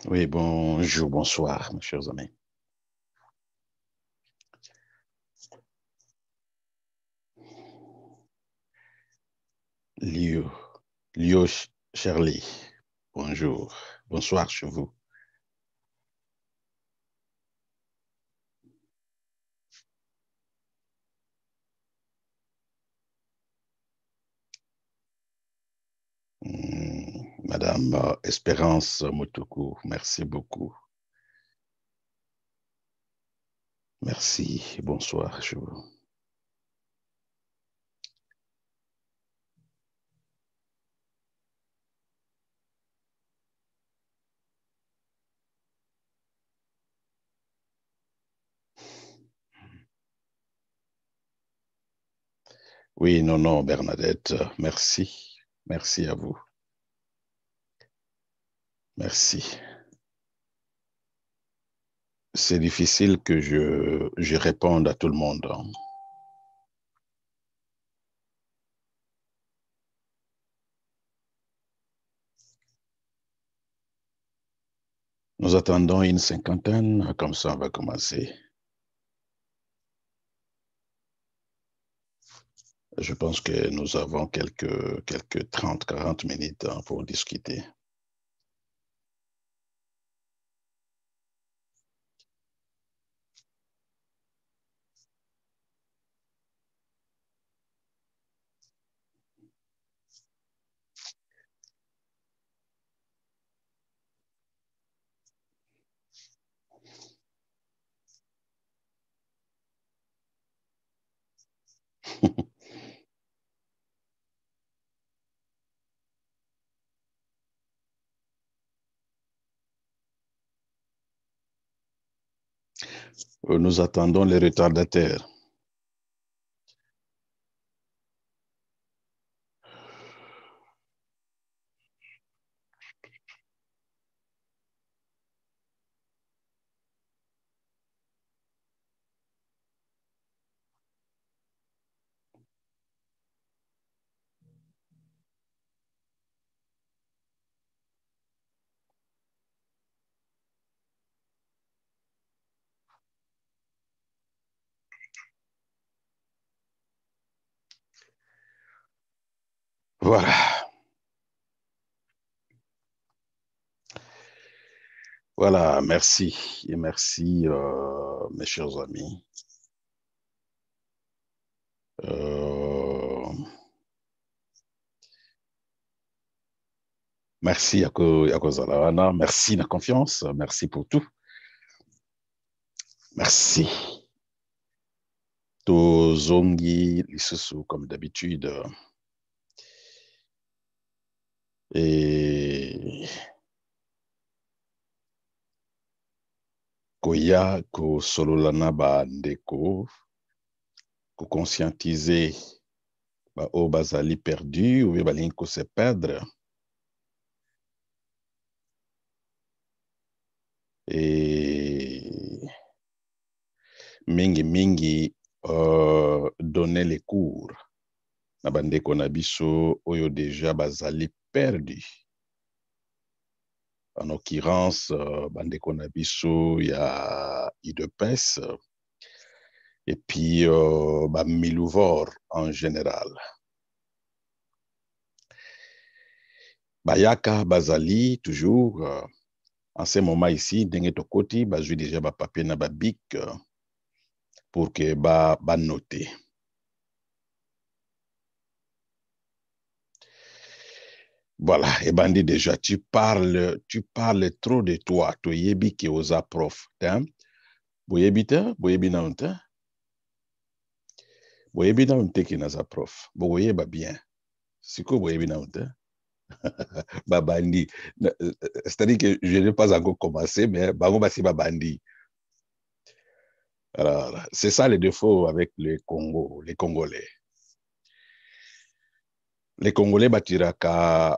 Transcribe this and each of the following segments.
Oui, bonjour, bonsoir, mes chers amis. Lio, Lio Shirley, bonjour, bonsoir chez vous. Madame Espérance Moutoukou, merci beaucoup. Merci, bonsoir chez vous. Oui, non, Bernadette, merci. Merci à vous. Merci. C'est difficile que je réponde à tout le monde. Nous attendons une cinquantaine, comme ça on va commencer. Je pense que nous avons quelques 30, 40 minutes pour discuter. Nous attendons les retardataires. Voilà. Voilà, merci. Et merci, mes chers amis. Euh, merci à Kozalawana. Merci la confiance. Merci pour tout. Merci. Tozongi Lisusu, comme d'habitude. Et Koya, Ko Sololana Ba Ndeko, Ko conscientiser Ba O Bazali perdu, ou Balinko se perdre. Et mingi donner les cours na bandeko na biso oyo déjà bazali perdu. En l'occurrence, bandeko na biso ya IDPES et puis Milouvor en général. Bayaka bazali toujours en ce moment ici ndenge tokoti bazwi déjà ba papier na ba bic pour que ba noter. Voilà, et Bandi déjà, tu parles trop de toi. Tu yebi ki oza prof. Boyebi te, boyebi na unte. Boyebi na unte ki naza prof. Boyeba bien. Siko boyebi na unte. Babandi. C'est-à-dire que je n'ai pas encore commencé, mais bango basi babandi. Alors, c'est ça le défaut avec le Congo, les Congolais. Les Congolais batiraka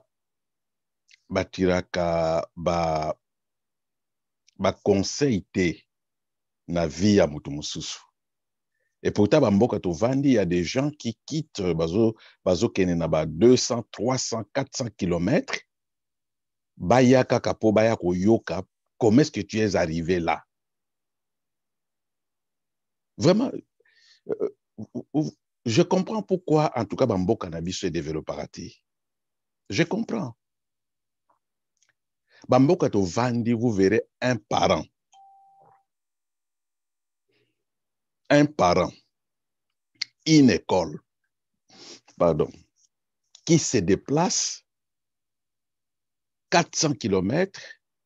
ba conseil te na vie ya mutu mususu. Et pourtant, Bamboka Tovandi, il y a des gens qui quittent Bazo Kenenaba 200, 300, 400 kilomètres. Baya Kakapo, Baya Koyoka, Comment est-ce que tu es arrivé là? Vraiment, je comprends pourquoi, en tout cas, Bambo Cannabis se développe à rater. Je comprends. Bambo Kato Vandi, vous verrez un parent, une école, pardon, qui se déplace 400 km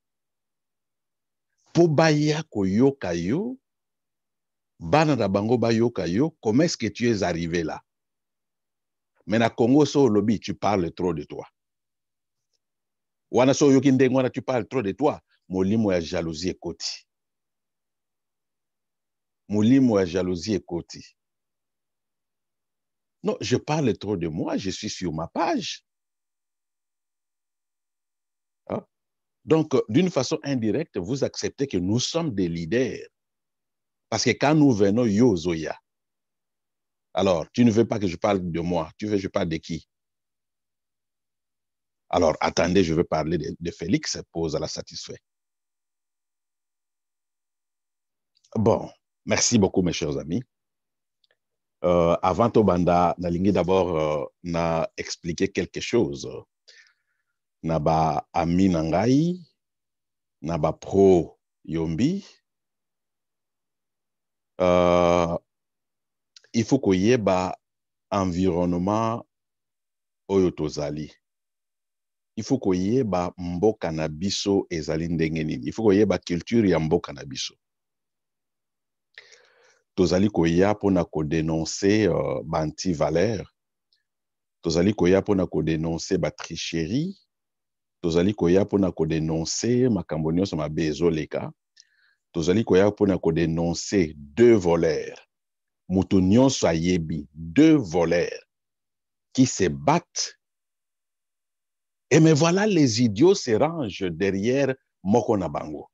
pour baya koyoka yo, bana da bango bayoka yo, comment est-ce que tu es arrivé là? Mais na Congo, so lobby, tu parles trop de toi. Wana so yoki ndenge wana, tu parles trop de toi. Molimo ya jalousie ekoti. Molimo ya jalousie ekoti. Non, je parle trop de moi, je suis sur ma page. Hein? Donc, d'une façon indirecte, vous acceptez que nous sommes des leaders. Parce que quand nous venons, yo zoya. Alors, tu ne veux pas que je parle de moi, tu veux que je parle de qui? Alors, attendez, je veux parler de Félix, pose à la satisfait. Bon, merci beaucoup, mes chers amis. Avant Tobanda, nalingi d'abord na expliquer quelque chose. Na ba ami nangai, na ba pro yombi. Il faut qu'il y ait ba environnement oyo tozali. Il faut qu'il y ait ba mboka na biso ezali ndenge nini. Il faut qu'il y ait ba culture ya mboka na biso. Tozali koya pona ko dénoncer ba anti-valeur. Tozali koya pona ko dénoncer ba tricherie. Tozali koya pona ko dénoncer makambo nyonso mabe ezoleka. Tozali koya pona ko dénoncer deux voleurs. Mutu nyonso ayebi, deux voleurs qui se battent. Et mais voilà, les idiots se rangent derrière Moko na bango.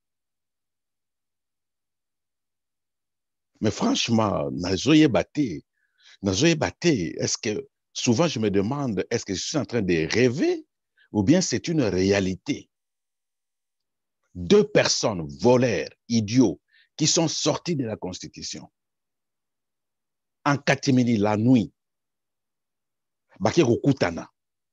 Mais franchement, nazoye bate, est-ce que, souvent je me demande, est-ce que je suis en train de rêver ou bien c'est une réalité? Deux personnes, voleurs, idiots, qui sont sortis de la Constitution, en catimini la nuit, baki kokutana,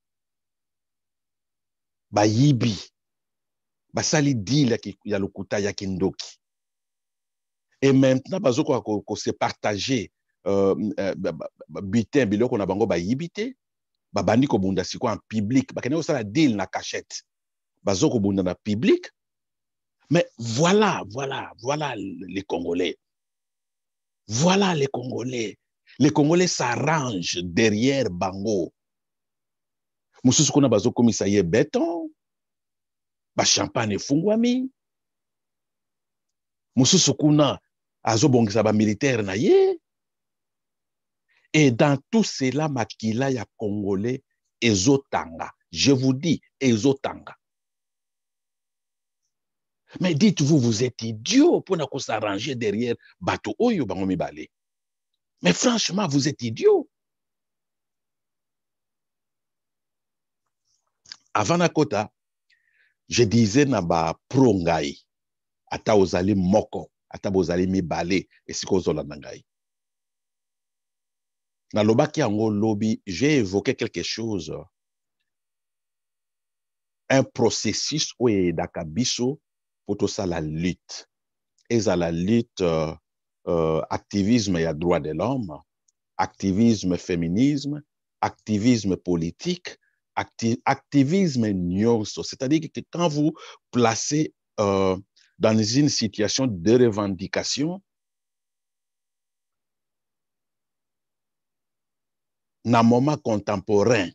ba yibi, basali deal ya lokuta ya kindoki. Et maintenant, bazoko ko se partager butin biloko na bango ba yibite, ba bandi ko bunda siko en public, ba kene osala deal na cachette. Bazoko bunda na public. Mais voilà les Congolais. Voilà les Congolais. Les Congolais s'arrangent derrière bango. Mususu kuna bazoko misaye béton, ba champagne fungwami. Mususu kuna azobongisa ba militaire na ye. Et dans tout cela, makila ya Congolais, ezotanga. Je vous dis, ezotanga. Mais dites-vous, vous êtes idiot pour ne s'arranger derrière bateau oyo bangomi balé. Mais franchement, vous êtes idiot. Avant na kota, je disais na ba prongai, ata ozali moko, ata bozali mibale, esiko ozola nangai. Na lobaki yango lobi, j'ai évoqué quelque chose, un processus où dakabiso pour tout ça la lutte. Et à la lutte, activisme et droits de l'homme, activisme féminisme, activisme politique, activisme nyonso. C'est-à-dire que quand vous placez dans une situation de revendication, dans un moment contemporain,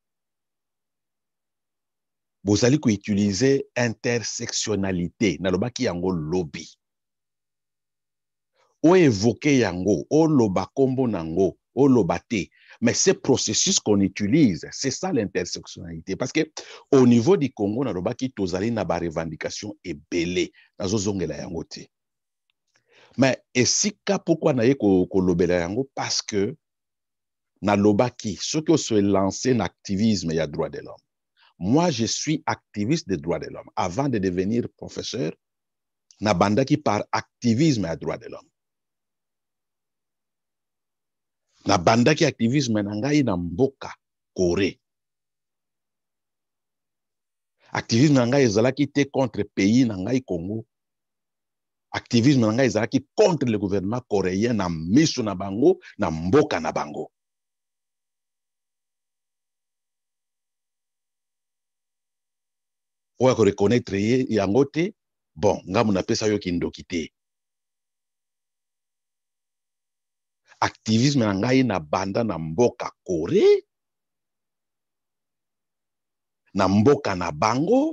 vous allez utiliser intersectionnalité, nalobaki yango lobby. O évoquer yango, o loba kombo nango, o lobate. Mais ce processus qu'on utilise, c'est ça l'intersectionnalité. Parce que au niveau du Congo, nalobaki tozali na ba revendication ebele, nazozongela yango te. Mais esika pourquoi na ye ko lobela yango? Parce que nalobaki, ceux qui se lancé en activisme, il y a droit de l'homme. Moi, je suis activiste des droits de l'homme. Avant de devenir professeur, na banda qui par activisme à droits de l'homme. Na banda qui activisme na ngai na mboka Corée. Activisme na ngai ezalaki te contre pays na ngai Congo. Activisme na ngai ezalaki contre le gouvernement coréen na miso na bango na mboka na bango. Oya ko reconnaître yango te, bon, ngamu na pesa yo kindoki te. Activisme na ngai na banda na mboka Corée, na mboka na bango,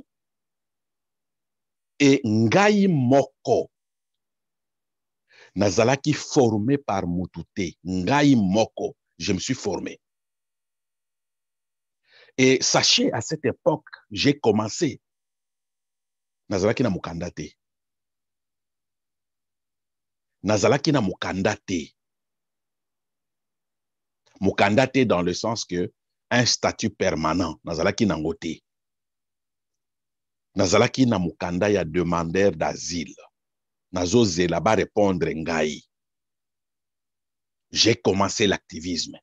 et ngai moko nazalaki formé par Mutute. Ngai moko, je me suis formé. Et sachez, à cette époque, j'ai commencé. Nazalaki na mukanda te. Nazalaki na mukanda te. Mukanda te dans le sens que un statut permanent. Nazalaki na ngote. Nazalaki na mukanda ya demandeur d'asile. Nazoze là-bas répondre ngai. J'ai commencé l'activisme.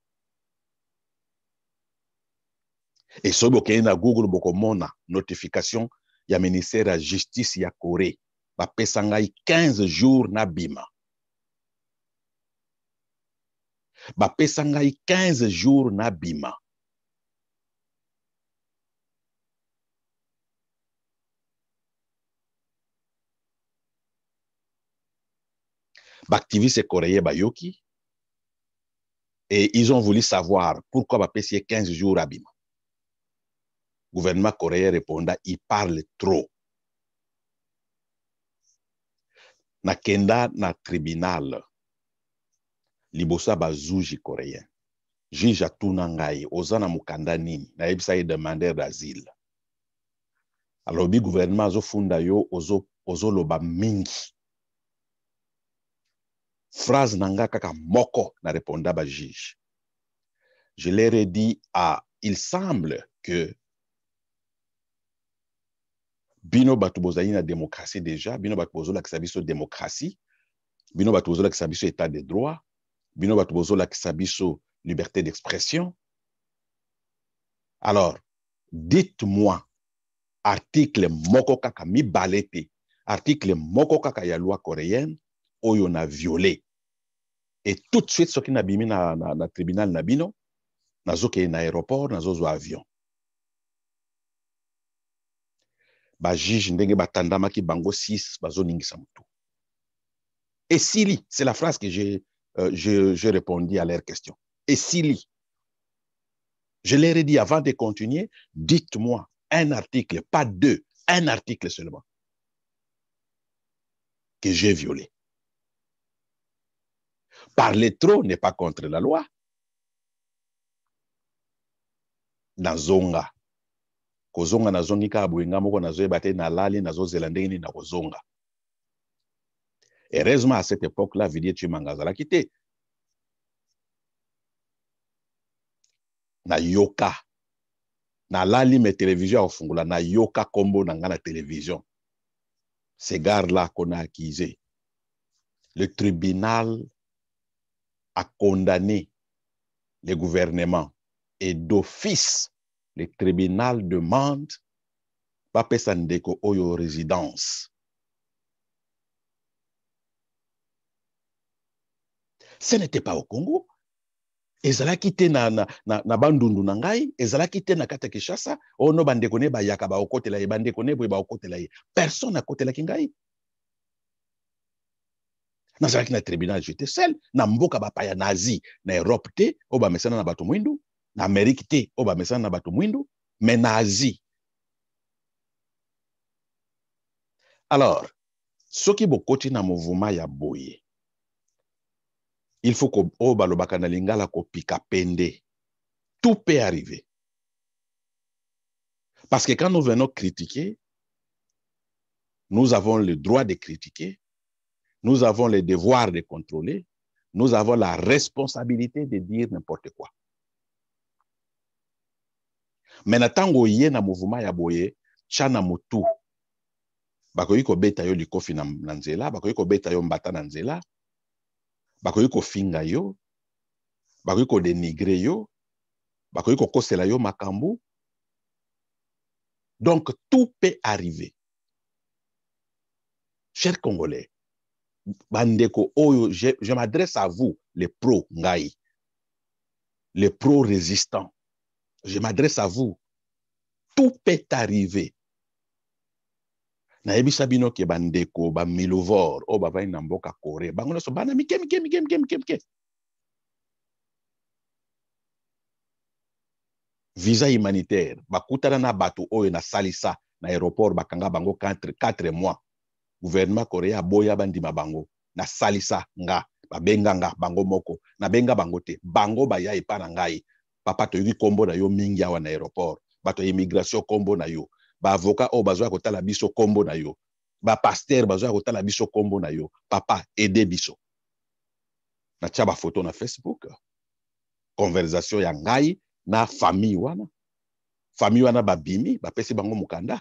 Et so bokei na Google bokomona notification ya ministère ya justice ya Corée. Bapesa ngai 15 jours na bima. Bapesa ngai 15 jours na bima. Bactiviste coréen bayoki. Et ils ont voulu savoir pourquoi bapesa 15 jours à bima. Le gouvernement coréen répondait, il parle trop. Na kenda na tribunal, libosa bazuji coréen. Juge atuna ngai, ozana mukanda nini, na ebisa ye demandeur d'asile. Alors, le gouvernement a funda yo ozo loba mingi. Phrase nanga kaka moko na réponda ba juge. Je leur ai dit, il semble que bino batu bozali na démocratie déjà, bino batu bozola kisabiso démocratie, bino batu bozola kisabiso état de droit, bino batu bozola kisabiso liberté d'expression. Alors, dites-moi, article moko kaka mi balete, article moko kaka ya loi coréenne, oyo na violé. Et tout de suite, ce qui n'a bimi na tribunal na bino, nazo ke na aéroport, nazo zo avion. Ba juge ndenge batandama ki bango 6, bazo ningisa mutu. Et Sili, c'est la phrase que j'ai répondu à leur question. Et Sili, je leur ai dit avant de continuer, dites-moi un article, pas deux, un article seulement, que j'ai violé. Parler trop n'est pas contre la loi. Nazonga. Kozonga nazongi ka buenga moko nazoyebate na lali nazozela ndenge nini na kozonga. Heureusement, à cette époque-là, Villiers Chimanga l'a quitté. Na yoka. Na lali me télévision ofungula na yoka kombo na nga na télévision. Ces gars-là qu'on a accusés. Le tribunal a condamné le gouvernement et d'office, le tribunal demande Pape Sandeko Oyo résidence. Ce n'était pas au Congo. Ezala kite na bandundu na ngai, ezala kite na kata Kinshasa, ono bandeko ne bayaka ba okotela ye bandeko ne boye ba okotela ye. Personne akotela kingai. Nazalaki na tribunal j'étais seul, na mboka bapaya nazi, na Europe te, oba mesana na bato mwindu, na Amérique te, oba mesana na bato mwindu, mais na Asie. Alors, soki bokoti na mouvement ya boye, il faut que oba lobaka na lingala ko pika pende. Tout peut arriver. Parce que quand nous venons critiquer, nous avons le droit de critiquer, nous avons le devoir de contrôler, nous avons la responsabilité de dire n'importe quoi. Mais na tango ye na mouvement ya boye, chana mutu. Bakoyi ko beta yo likofi na nzela, bakoyi ko beta yo mbata na nzela, bakoyi ko finga yo, bakoyi ko dénigrer yo, bakoyi ko kosela yo makambu. Donc tout peut arriver. Chers Congolais, bandeko oyo, je m'adresse à vous, les pros ngai, les pros résistants. Je m'adresse à vous. Tout peut arriver. Na ebisa bino ke bandeko ba milovor o ba vai na mboka Corée. Bango so bana mike. Visa humanitaire bakutana na bato oyo na salisa na aéroport bakanga bango 4 mois. Gouvernement coréen boya bandima bango na salisa nga babenga nga bango moko na benga bango te bango baya epa na ngai papa to yuki kombo na yo mingi awa na aéroport bato immigration kombo na yo ba avocat o bazwa kotala biso kombo na yo ba pasteur bazwa kotala biso kombo na yo papa aide biso na tia ba photo na Facebook conversation ya ngai na famille wana babimi bapesi bango mukanda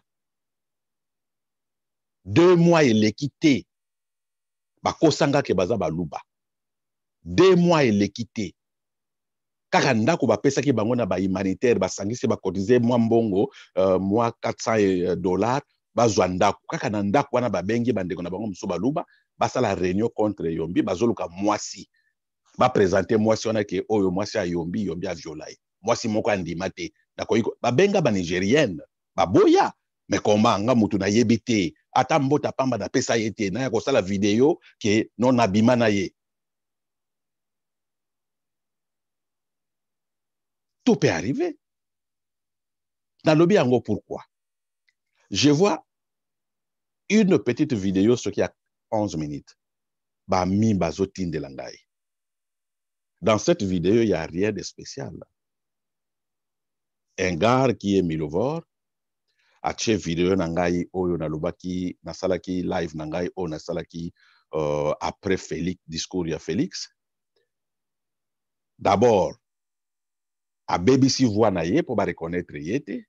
2 mois eleki te bakosanga ke baza baluba 2 mois eleki te kaka ndako bapesaki bango na ba humanitaire basangisi bakotize mwa mbongo mwa $400 bazwa ndako kaka na ndako wana babengi bandeko na bango mosusu baluba basala réunion contre yombi bazoluka mwasi baprésenter mwasi wana ke oyo mwasi ya yombi aviola ye mwasi moko andima te babenga ba nigérienne baboya mais comment nga mutu na yebi te ata mbota pamba na pesa ye te na ya kosala video ke non abima na ye. Tout peut arriver. Dans le biango, pourquoi? Je vois une petite vidéo, ce qui a 11 minutes. Bami bazotine de langai. Dans cette vidéo, il n'y a rien de spécial. Un gars qui est Milovor, a fait vidéo nangai oyo nalobaki nasalaki live nangai o nasalaki après Félix discours ya Félix. D'abord a BBC voix na ye pour ba reconnaître yete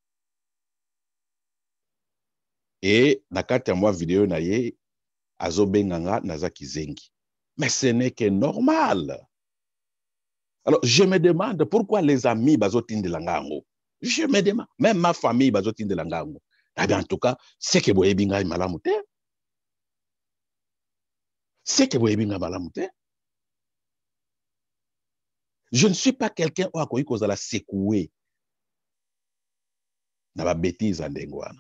et nakati ya moi vidéo na ye azobenganga nazaki zengi. Mais ce n'est que normal. Alors je me demande pourquoi les amis bazotinde langango. Je me demande, même ma famille bazotinde langango. En tout cas, c'est que boye binga malamute. C'est que boye binga malamute. Je ne suis pas quelqu'un qui a koyi kozala secoué. Na ba bêtise andengwana.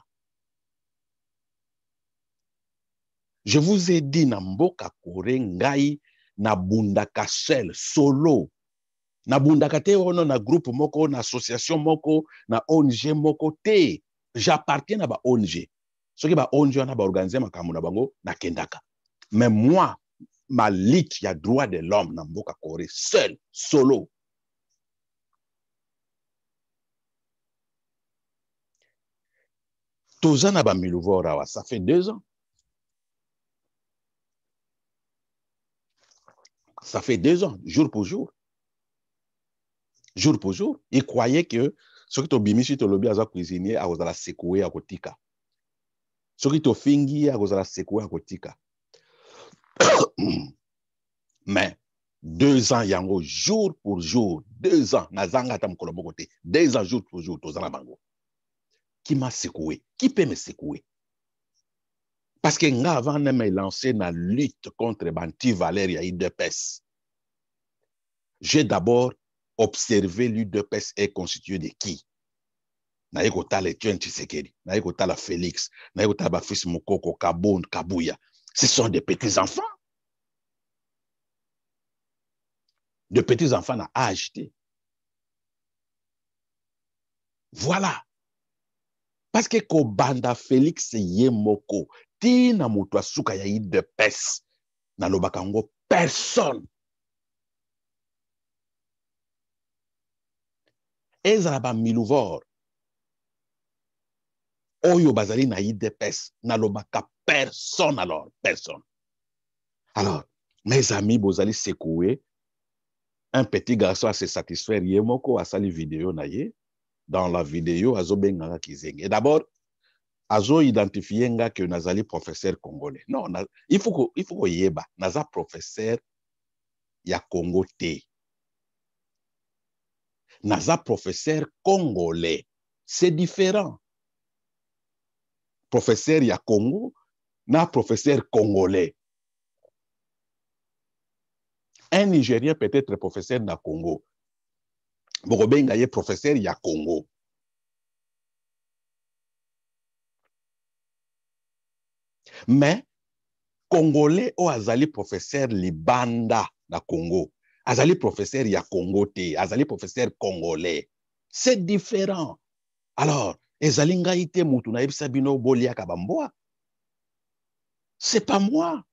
Je vous ai dit na mboka Corée ngai na bundaka seul solo. Na bundaka te ono na groupe moko na association moko na ONG moko te. J'appartiens à ba ONG. Ce qui ba ONG na ba organiser makambo na bango na kendaka. Mais moi ma lutte ya droit de l'homme na mboka Corée seul solo. Tozana ba Milovor ça fait 2 ans. Ça fait 2 ans, jour pour jour. Jour pour jour. Ils croyaient que ce qui t'obimisi to lobi aza cuisinier a kozala secoué a kotika. Ce qui to fingi a kozala secoué a kotika. Mais 2 ans yango jour pour jour, 2 ans nazanga ta mokolo moko te. 2 ans jour pour jour tozana bango. Qui m'a secoué? Qui peut me secouer? Parce que nga avant de me lancer dans la lutte contre l'anti-Valérie UDPS, j'ai d'abord observé l'UDPS est constitué de qui? Naye kotala Etienne Tshisekedi, naye kotala Félix, naye kotala Bafis Mokoko, Kabon, Kabouya. Ce sont des petits-enfants. De petits-enfants à acheter. Voilà. Parce que Kobanda Félix Yemoko, tina mutu asuka ya UDPS, na lobakango personne. Ezra ba Milovor, oyo bazali na UDPS, na lobaka personne alors, personne. Alors, mes amis, bozali secoué, un petit garçon à se satisfaire, yemoko a sali vidéo na ye, dans la vidéo, azo benganga Kizenge. Et d'abord, azo identifié nga que nazali professeur congolais. Non, il faut que yeba, naza professeur ya Congo te. Naza professeur congolais. C'est différent. Professeur ya Congo, na professeur congolais. Un Nigérien peut être professeur na Congo. Bokobenga ye professeur ya Congo. Mais Congolais ou azali professeur libanda na Congo. Azali professeur ya Congo te, azali professeur congolais. C'est différent. Alors, ezali ngai te mutu na yebisa bino bolia kabamboa. C'est pas moi.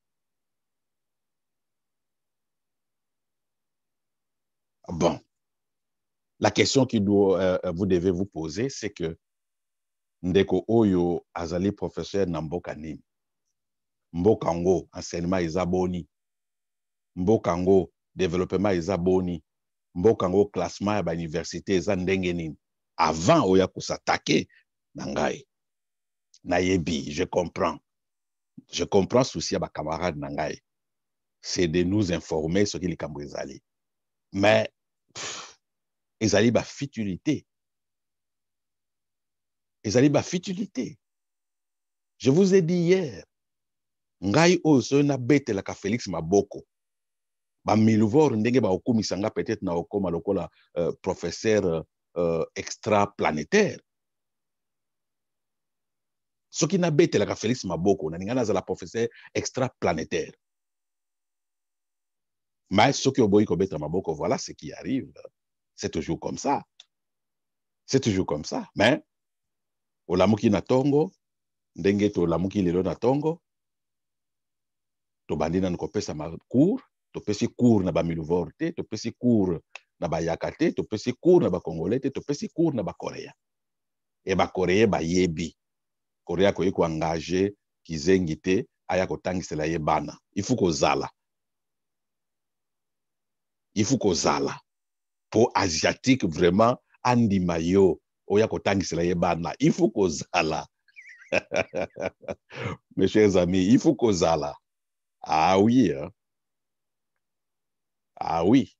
Bon. La question que vous devez vous poser, c'est que ndeko oyo azali professeur na mboka nini. Mboka ngo enseignement eza boni. Mboka ngo développement eza boni. Mboka ngo classement ya ba université eza ndenge nini. Avant oya kusatake na ngai. Na yebi, je comprends. Je comprends souci ya ba camarades na ngai. C'est de nous informer ce qui likambo ezali. Mais ezali ba futilité. Ezali ba futilité. Je vous ai dit hier, ngai oyo na betelaka Félix Maboko. Ba miluvor ndenge ba okumisanga peut-être na okoma lokola professeur extraplanétaire. Ce qui na betelaka Félix Maboko, na ningana za la professeur extraplanétaire. Mais ce qui oboyi ko beta Maboko, voilà ce qui arrive. C'est toujours comme ça. C'est toujours comme ça. Mais olamuki na tongo, ndenge to olamuki lelo na tongo, to bandina nkopesa ma cours, to pesi cours na ba miluvor te, to pesi cours na ba yakate, to pesi cours na ba congolais te, to pesi cours na ba coréen. Et ba coréen ba yebi. Coréen ko yiko engagé Kizengi te aya ko tangisela ye bana. Il faut ko zala. Il faut ko zala. Pour asiatique vraiment andi mayo oya ko tangisela ye bana. Il faut ko zala. Mes chers amis, il faut ko zala. Ah oui, hein? Ah oui.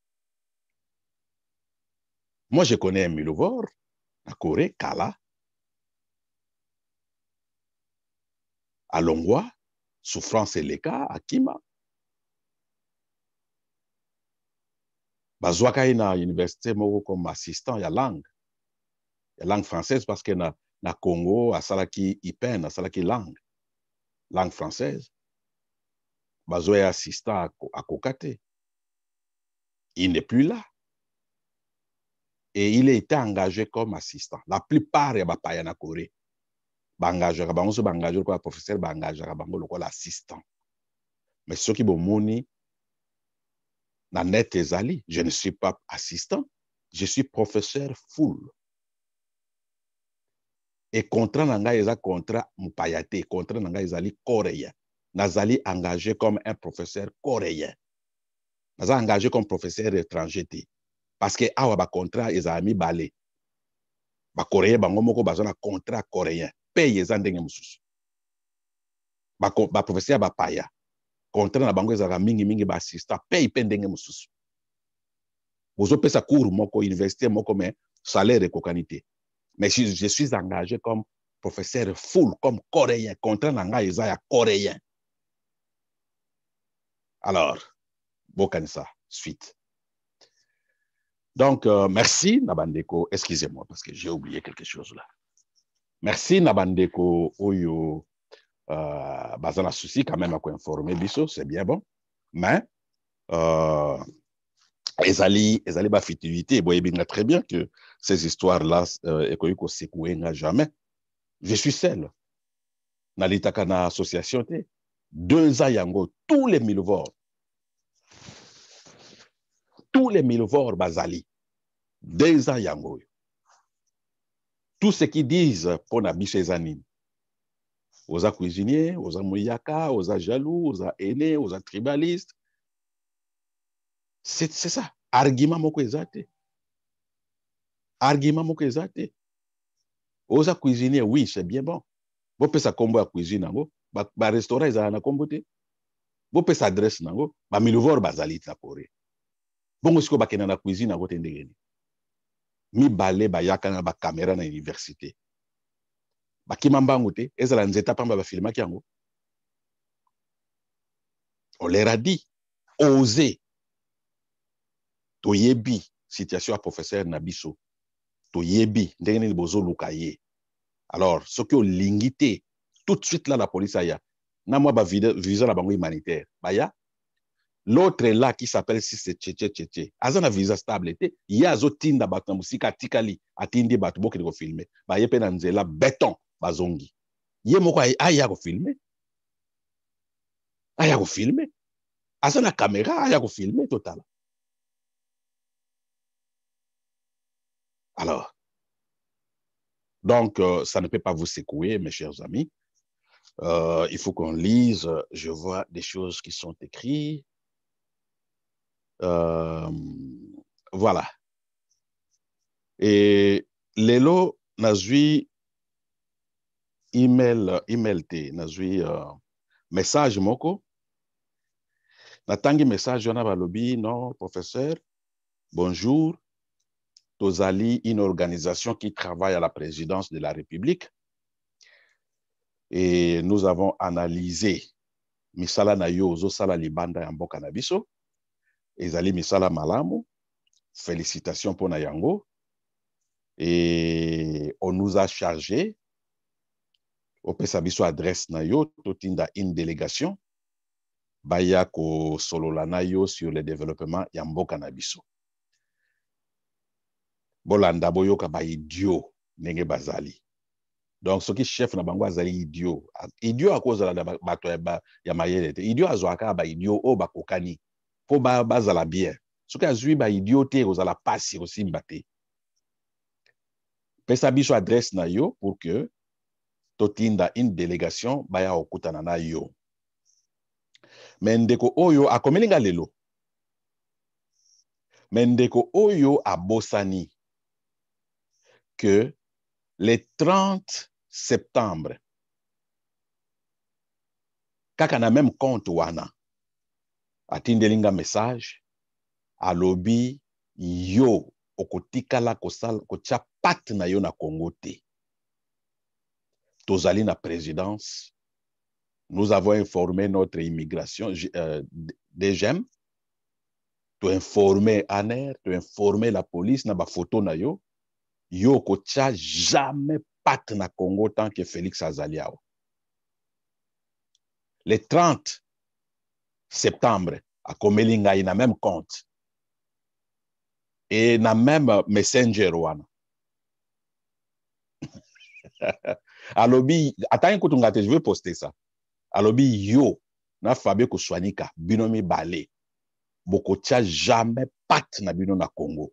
Moi, je connais un miluvor à Corée, Kala, à Longwa, Souffrance et Leka, à Kima. Bazwaka na université moko comme assistant ya langue française parce que na Congo a salaki IPEN, a salaki langue française. Bazwa assistant à Kokate. Il n'est plus là. Et il a été engagé comme assistant. La plupart ya bapaya na Corée bangajaka bango so bangajaka ko professeur bangajaka bango lokola assistant. Mais ceux qui bomoni na net ezali, je ne suis pas assistant, je suis professeur full. Et contrat nanga eza contrat mupayate, contrat nanga ezali coréen. Nazali engagé comme un professeur coréen. Nazali engagé comme professeur étranger. Parce que awa ba contrat ezali balé. Ba coréen bango moko bazana contrat coréen. Paye eza ndenge mususu. Ba professeur ba paya. Contrat na bango ezala mingi ba assistant paye pe ndenge mususu. Bozo pesa cours moko université moko mais salaire et kokanité. Mais je suis engagé comme professeur full, comme coréen. Contrat nanga ya coréen. Alors, bokanisa, suite. Donc, merci Nabandeko. Excusez-moi parce que j'ai oublié quelque chose là. Merci Nabandeko Oyo Bazana souci quand même à quoi informer Bisso, c'est bien bon. Mais ezali ba futilité, boye bien très bien que ces histoires-là ekoyiko sekouenga jamais. Je suis seul. Nalitaka na association te. 2 ans yango, tous les milvors bazali. 2 ans yango. Tout ce qu'ils disent pour nabiche zanine. Oza cuisinier, oza mouyaka, oza jaloux, oza aîné, oza tribaliste. C'est ça. Argument moko ezate. Argument moko ezate. Oza cuisinier, oui, c'est bien bon. Vous pouvez combo à cuisine, ba restaurant ils na combo te. Vous pouvez adresse nango, ba milivor bazali na Corée. Bongo siko ba kena na cuisine nango te ndengeni. Mi balé ba yakana ba caméra na université. Ba kimambango te, ezala nzeta pamba ba filmaki yango. On leur a dit, osez. Toyebi, situation à professeur Nabiso. Toyebi, ndengeni bozo lukaye. Alors, ce que l'ingité, tout de suite là, la police aya. Na moi, visa la bango humanitaire. Baya. L'autre est là qui s'appelle si c'est Tchétché. Azana visa stable. Il y a zotinda batna musika tikali atindi batbo qui go filmer. Ba yepe na nzela béton bazongi. Ye moko aya go filmer. Aya go filmer. Azana caméra aya go filmer total. Alors, donc, ça ne peut pas vous secouer, mes chers amis. Il faut qu'on lise. Je vois des choses qui sont écrites. Voilà. Et lelo, nazui email te, nazui message moko. Natangi message wana balobi, non, professeur, bonjour. Tozali, une organisation qui travaille à la présidence de la République. Et nous avons analysé misala na yo zo sala libanda ya mboka na biso. Ezali misala malamu. Félicitations pour na yango. Et on nous a chargé au Pesabiso adresse na yo totinda une délégation baya ko solola na yo sur le développement ya mboka na biso. Bolanda boyoka ba idiot ndenge bazali. Donc ce qui chef na bango azali idiot. Idiot a cause la bato ya mayele te. Idiot azwaka ba idiot o ba kokani. Po bazala bien. Ce qui azui ba idiot te ozala pasi aussi mbate. Pesabiso adresse na yo pour que totinda une délégation baya okutana na yo. Mendeko oyo akomelinga lelo. Mendeko oyo abosani que le 30 septembre, kaka na même compte wana, atindelinga message, alobi yo okotikala kosala kotia pat na yo na Congo te. Tozali na présidence. Nous avons informé notre immigration, DGM, to informer ANER, to informer la police na ba photo na yo. Yo kotia jamais pat na Congo tant que Félix Azaliao. Le 30 septembre, à Komelinga, il a même compte. Et na même messenger wana. Alobi, attends que je vais poster ça. Alobi yo, na Fabio Koswanika, binomi balé. Boko tia jamais pat na bino na Congo.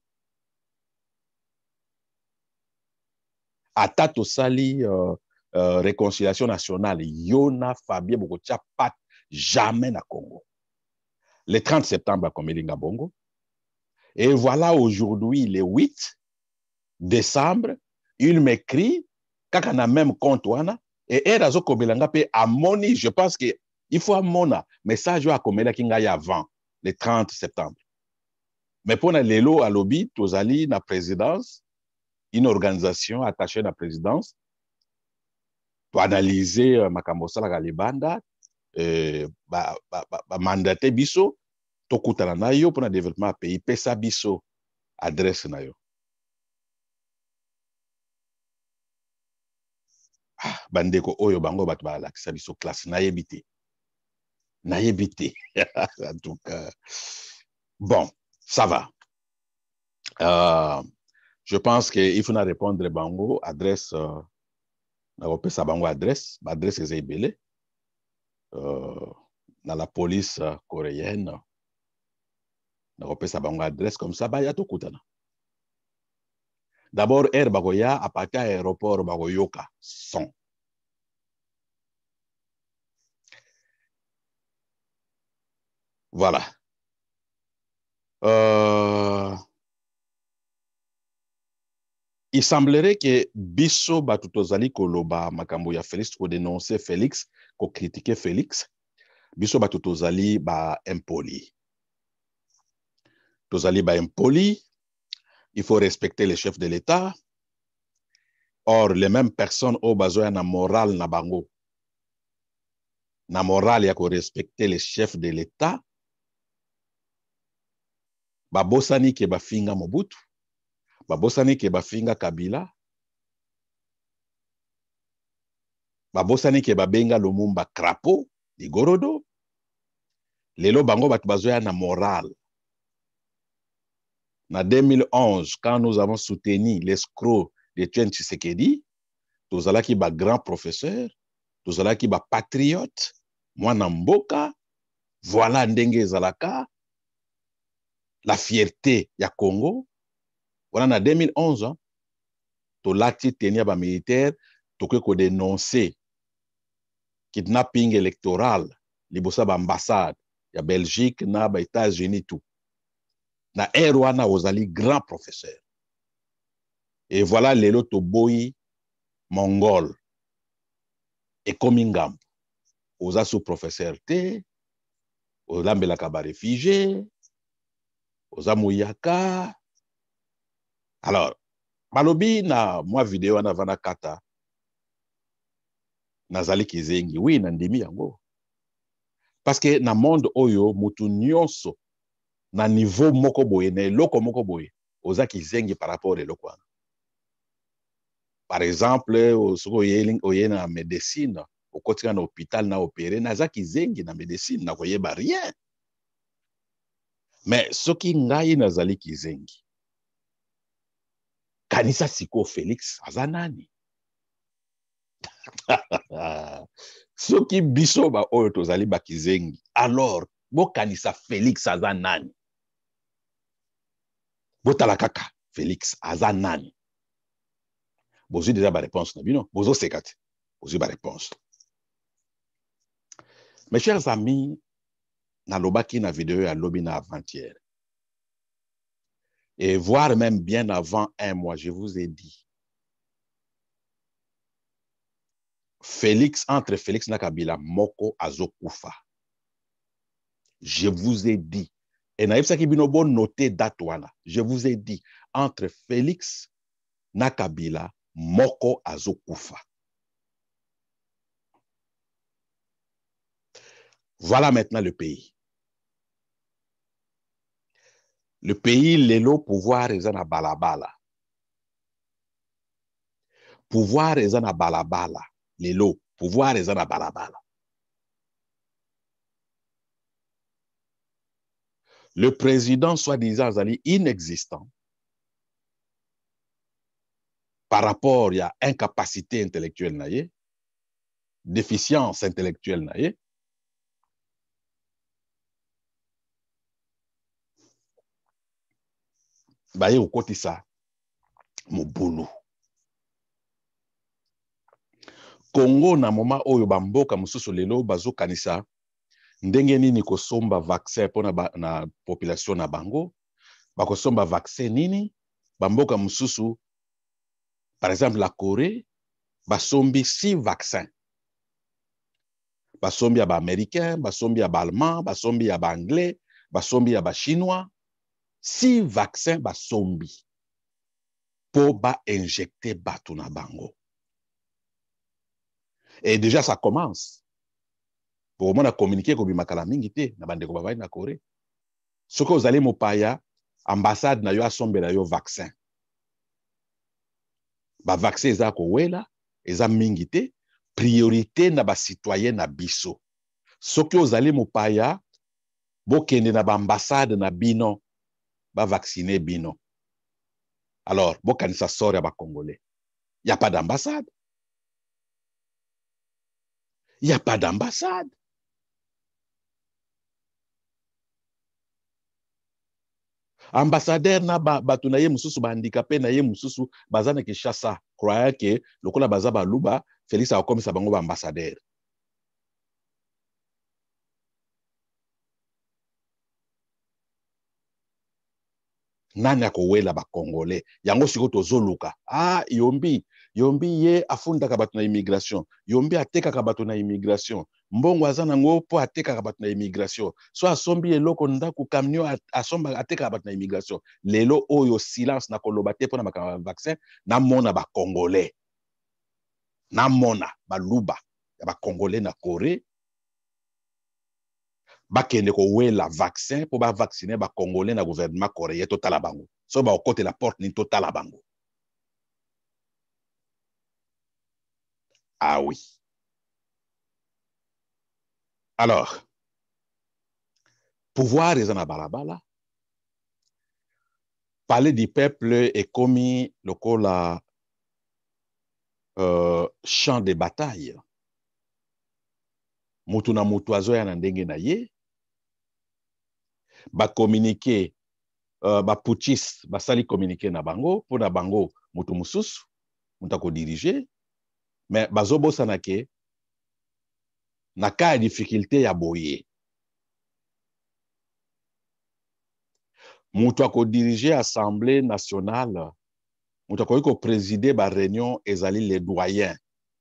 Ata to sali réconciliation nationale, yo na Fabio boko tia pat jamais na Congo. Le 30 septembre à Komelinga Bongo. Et voilà aujourd'hui, le 8 décembre, il m'écrit, quand on a même compte, et elle a Kobelanga pe amoni, je pense que il faut amona, message à Komela Kinga avant, le 30 septembre. Mais pour les lelo à lobby, tozali na présidence, une organisation attachée à la présidence, pour analyser Makambosa la Libanda, mandaté biso, tokutana na yo pour le développement pays, pesa biso, adresse na yo. Bandeko oyo bango bato balakisa biso classe nayebi te. En tout cas, bon, ça va. Je pense qu'il faut répondre bango adresse na bango adresse est ebele na la police coréenne na bango adresse comme ça baya tokutana. D'abord air bagoya à partir à aéroport bagoyoka son. Voilà. il semblerait que biso batu tozali koloba makambo ya Félix ko dénoncer Félix, ko critiquer Félix, biso batu tozali ba impoli. Tozali ba impoli, il faut respecter les chefs de l'État. Or, les mêmes personnes ont besoin na moral na bango. Na moral ya ko respecter les chefs de l'État. Babosani ke bafinga Mobutu. Babosani ke bafinga Kabila. Babosani ke babenga Lumumba Crapo, Igorodo. Lelo bango batu bazoya na moral. En 2011, quand nous avons soutenu l'escroc de Etienne Tshisekedi, tozalaki ba grand professeur, tozalaki ba patriote, mwana mboka, voilà ndenge ezalaka, la fierté ya Congo. Voilà en 2011, hein, tolati tenia ba militaire, toke ko dénoncer kidnapping électoral, libosa ba ambassade ya Belgique na ba États-Unis tout. Na wana ozali grand professeur. Et voilà lelo toboyi mongol. Et comme ingam, oza sous professeur te, ozambelaka ba réfugié, oza mouyaka. Alors, balobi na moi vidéo na vana kata, nazali kizengi, oui, nandimi yango. Parce que na monde oyo, mutu nyonso, na niveau moko boye, na eloko moko boye, oza kizengi par rapport eloko wana. Par exemple, soko oye na médecine, okotika na hôpital na opéré, naza kizengi na médecine, na koyeba rien. Mais soki ngai nazali kizengi, kanisa siko Félix aza nani? Soki biso ba oyo tozali ba kizengi, alors bo kanisa Félix aza nani? Botala kaka Félix aza nani? Bozwi déjà ba réponse na bino, bozo sekate. Bozwi ba réponse. Mes chers amis, na lobaki na vidéo ya lobi na avant-hier. Et voire même bien avant un mois, je vous ai dit. Félix, entre Félix na Kabila, moko azokufa. Je vous ai dit. Et naïf qui binobo noté date wana. Je vous ai dit. Entre Félix na Kabila, moko azokufa. Voilà maintenant le pays. Le pays, lelo pouvoir est na balabala. Pouvoir est na balabala. Lelo, pouvoir est na balabala. Le président, soi-disant, inexistant par rapport à incapacité intellectuelle naïe, déficience intellectuelle naïe. Baye okotisa mobulu. Congo na moma oyo bamboka mususu lelo bazo kanisa ndenge nini kosomba vaccin pona na population na bango, bakosomba vaccin nini, bamboka mususu, par exemple la Corée, basombi 6 vaccins. Basombi ya ba américain, basombi ya ba allemand, basombi ya ba anglais, basombi ya ba chinois, 6 vaccins basombi po ba injecter batu na bango. Et déjà ça commence. Pour moi, communiquer ko bimakala mingi te na bande ko bavai na Corée. Soko ozali mopaya, ambassade na yo asombe na yo vaccin. Ba vaccin eza ko wela, eza mingi te, priorité na ba citoyen na biso. Soki ozali mopaya, bokende na ba ambassade na bino, ba vacciner bino. Alors, bokanisa sort ya ba Congolais. Il n'y a pas d'ambassade. Il n'y a pas d'ambassade. Ambassadeur na batu na ye mususu ba handicapé na ye mususu baza na Kinshasa, croyant que lokola baza ba luba Félix akomisa bango ba ambassadeur. nani akowela ba congolais yango siko tozoluka yombi ye afundaka bato na immigration, yombi atekaka bato na immigration, mbongo aza nango po atekaka bato na immigration, so asombi eloko ndako camion asomba atekaka bato na immigration. Lelo oyo silence na koloba te mpona makambo ya vaccin, namona ba congolais, namona baluba ya ba congolais na Corée bakende kowela vaccin po ba vacciner ba congolais na gouvernement coréen totala bango, so ba okote la porte ni totala bango. Ah oui. Alors, pouvoir est en balabala. Parler du peuple est commis le champ de bataille. Mutu na mutu azoya na ndenge na ye. Ba communiquer, ba putschiste, ba sali communiquer na bango, pour na bango mutu mususu, mutu ko diriger. Mais bazobo sanake, na ka difficulté ya boye. Mutu ko diriger Assemblée nationale, mutu ko présider ba réunion ezali les doyens.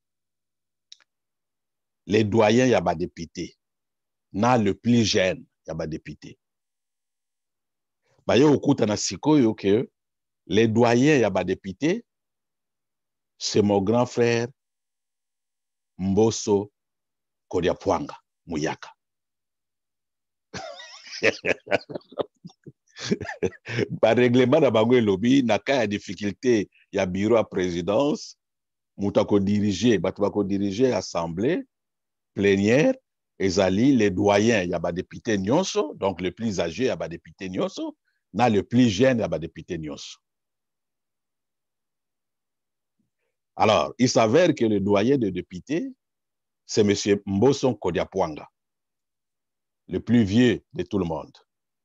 Les doyens ya ba député. Na le plus jeune ya ba député. Ba yo okuta na sikoyo que les doyens ya ba député, c'est mon grand frère Mbosso Kodiapwanga Muyaka. Par règlement na bango lobby na ka ya difficulté ya bureau à présidence, muta ko diriger, bato ko diriger assemblée plénière, ezali les doyens ya ba député nyonso, donc le plus âgé ya ba député nyonso, na le plus jeune ya ba député nyonso. Alors, il s'avère que le doyen de député, c'est M. Mbosso Kodiapwanga, le plus vieux de tout le monde.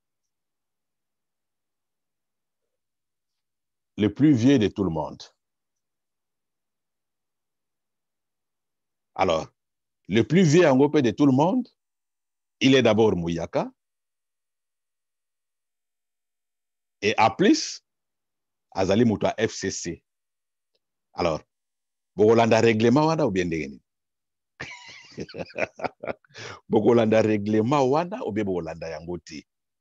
Le plus vieux de tout le monde. Alors, le plus vieux en groupe de tout le monde, il est d'abord Muyaka. Et à plus, Azali Moutoua FCC. Alors, Bogolanda règlement wana ou bien degeni? Bogolanda règlement wana ou bien Bogolanda yangoti?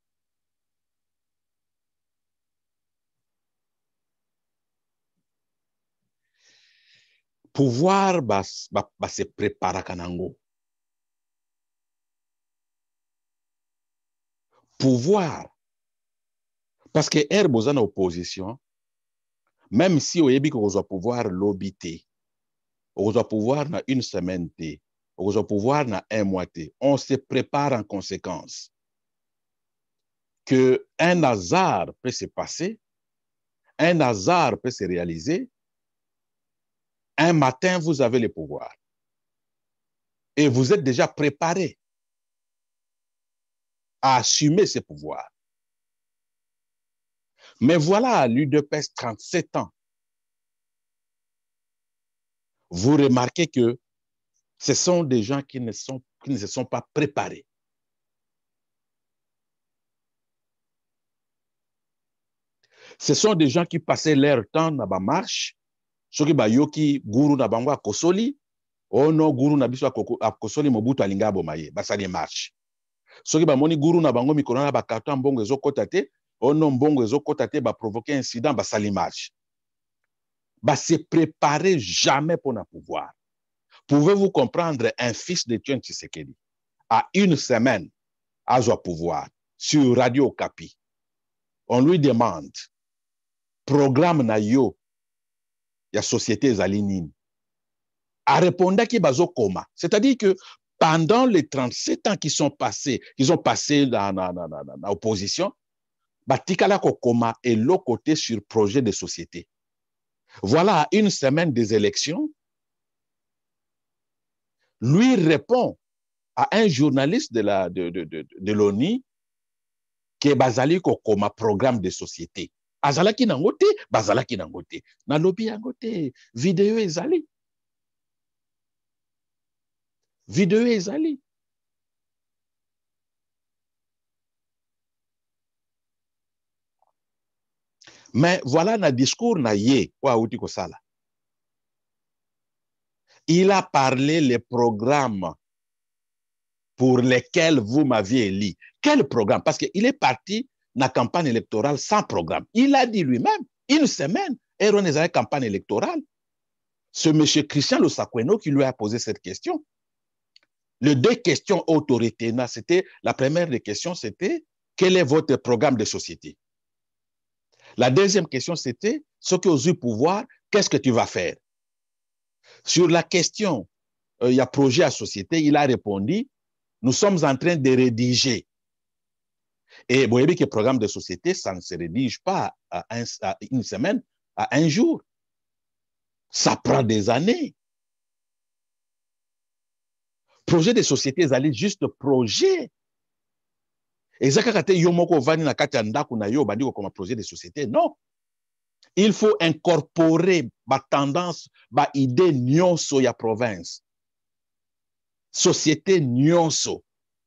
Pouvoir se préparer kanango. Pouvoir. Parce que Herboza na opposition, même si au yebi ko pouvoir l'obité, on doit pouvoir na une semaine, on doit pouvoir na un mois, on se prépare en conséquence. Que un hasard peut se passer, un hasard peut se réaliser. Un matin, vous avez le pouvoir. Et vous êtes déjà préparé à assumer ce pouvoir. Mais voilà, l'UDPS 37 ans. Vous remarquez que ce sont des gens qui ne se sont pas préparés. Ce sont des gens qui passaient leur temps dans la marche. Ceux qui bayoki guru na bango kosoli, oh non guru na biso kosoli Mobutu alinga bomaye, basali marche. Ceux qui bamoni guru na bango mikona na bakato mbongo ezokota te, oh non mbongo ezokota te ba provoquer incident basali marche. Ba se préparer jamais pour na pouvoir. Pouvez-vous comprendre un fils de Tian Tshisekedi à une semaine à son pouvoir sur Radio Okapi? On lui demande programme na yo ya société zalinine. A répondre qui bazo koma. C'est-à-dire que pendant les 37 ans qu'ils ont passé dans l'opposition, batikala koma et l'autre côté sur projet de société. Voilà, une semaine des élections, lui répond à un journaliste de l'ONU que bazali koma programme de société. Azalaki nangote, bazalaki nangote. Na lobby yangote, vidéo ezali. Vidéo ezali. Mais voilà na discours na ye wa uti ko sala. Il a parlé les programmes pour lesquels vous m'aviez élu. Quel programme? Parce qu'il est parti dans la campagne électorale sans programme. Il a dit lui-même, une semaine, et on est à la campagne électorale. C'est M. Christian Losakweno qui lui a posé cette question. Les deux questions autorités, c'était, la première des questions, c'était, quel est votre programme de société? La deuxième question, c'était, ce que vous avez pouvoir, qu'est-ce que tu vas faire? Sur la question, il y a projet à société, il a répondu, nous sommes en train de rédiger. Et vous voyez que le programme de société, ça ne se rédige pas à une semaine, à un jour. Ça prend des années. Projet de société, c'est juste projet. Et ça, quand yomoko vani na kati ndaku na yo bandi comme projet de société, non. Il faut incorporer ma tendance, ma idée nyonso ya province. Société nyonso.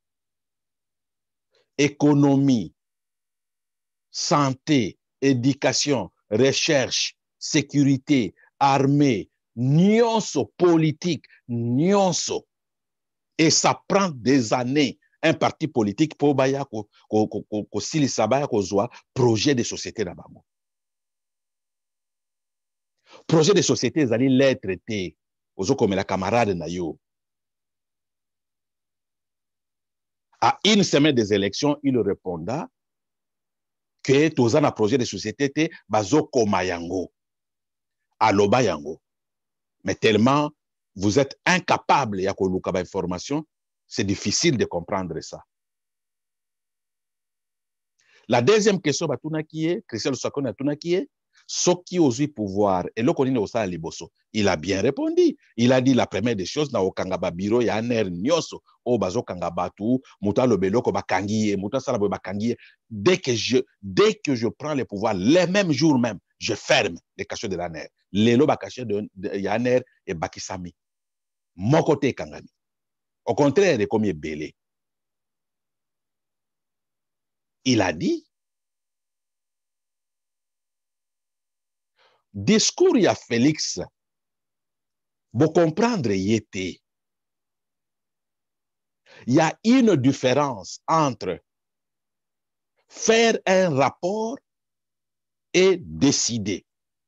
Économie, santé, éducation, recherche, sécurité, armée, nyonso, politique, nyonso. Et ça prend des années. Un parti politique pour baya ko silisa baya ko zoa projet de société na bango. Projet de société ezali lettre te ozo comme la camarade na yo. À une semaine des élections, il répondra que toza na projet de société te bazo koma yango. Aloba yango. Mais tellement vous êtes incapable ya ko luka ba information, c'est difficile de comprendre ça. La deuxième question, Christian Losakweno Soki ozui pouvoir, et le konine osa liboso, il a bien répondu. Il a dit la première des choses, na okangaba biro ya aner nyoso, o bazo kangabatu, muta lobeloko bakangiye, muta salabo bakangiye. Dès que je prends le pouvoir, les mêmes jours même, je ferme les cachets de l'ANER. Lelo bakaché de Yaner et Bakisami. Mon côté kangani. Au contraire de comme il est belé. Il a dit, discours ya Félix, pour comprendre yété. Il y a une différence entre faire un rapport et décider.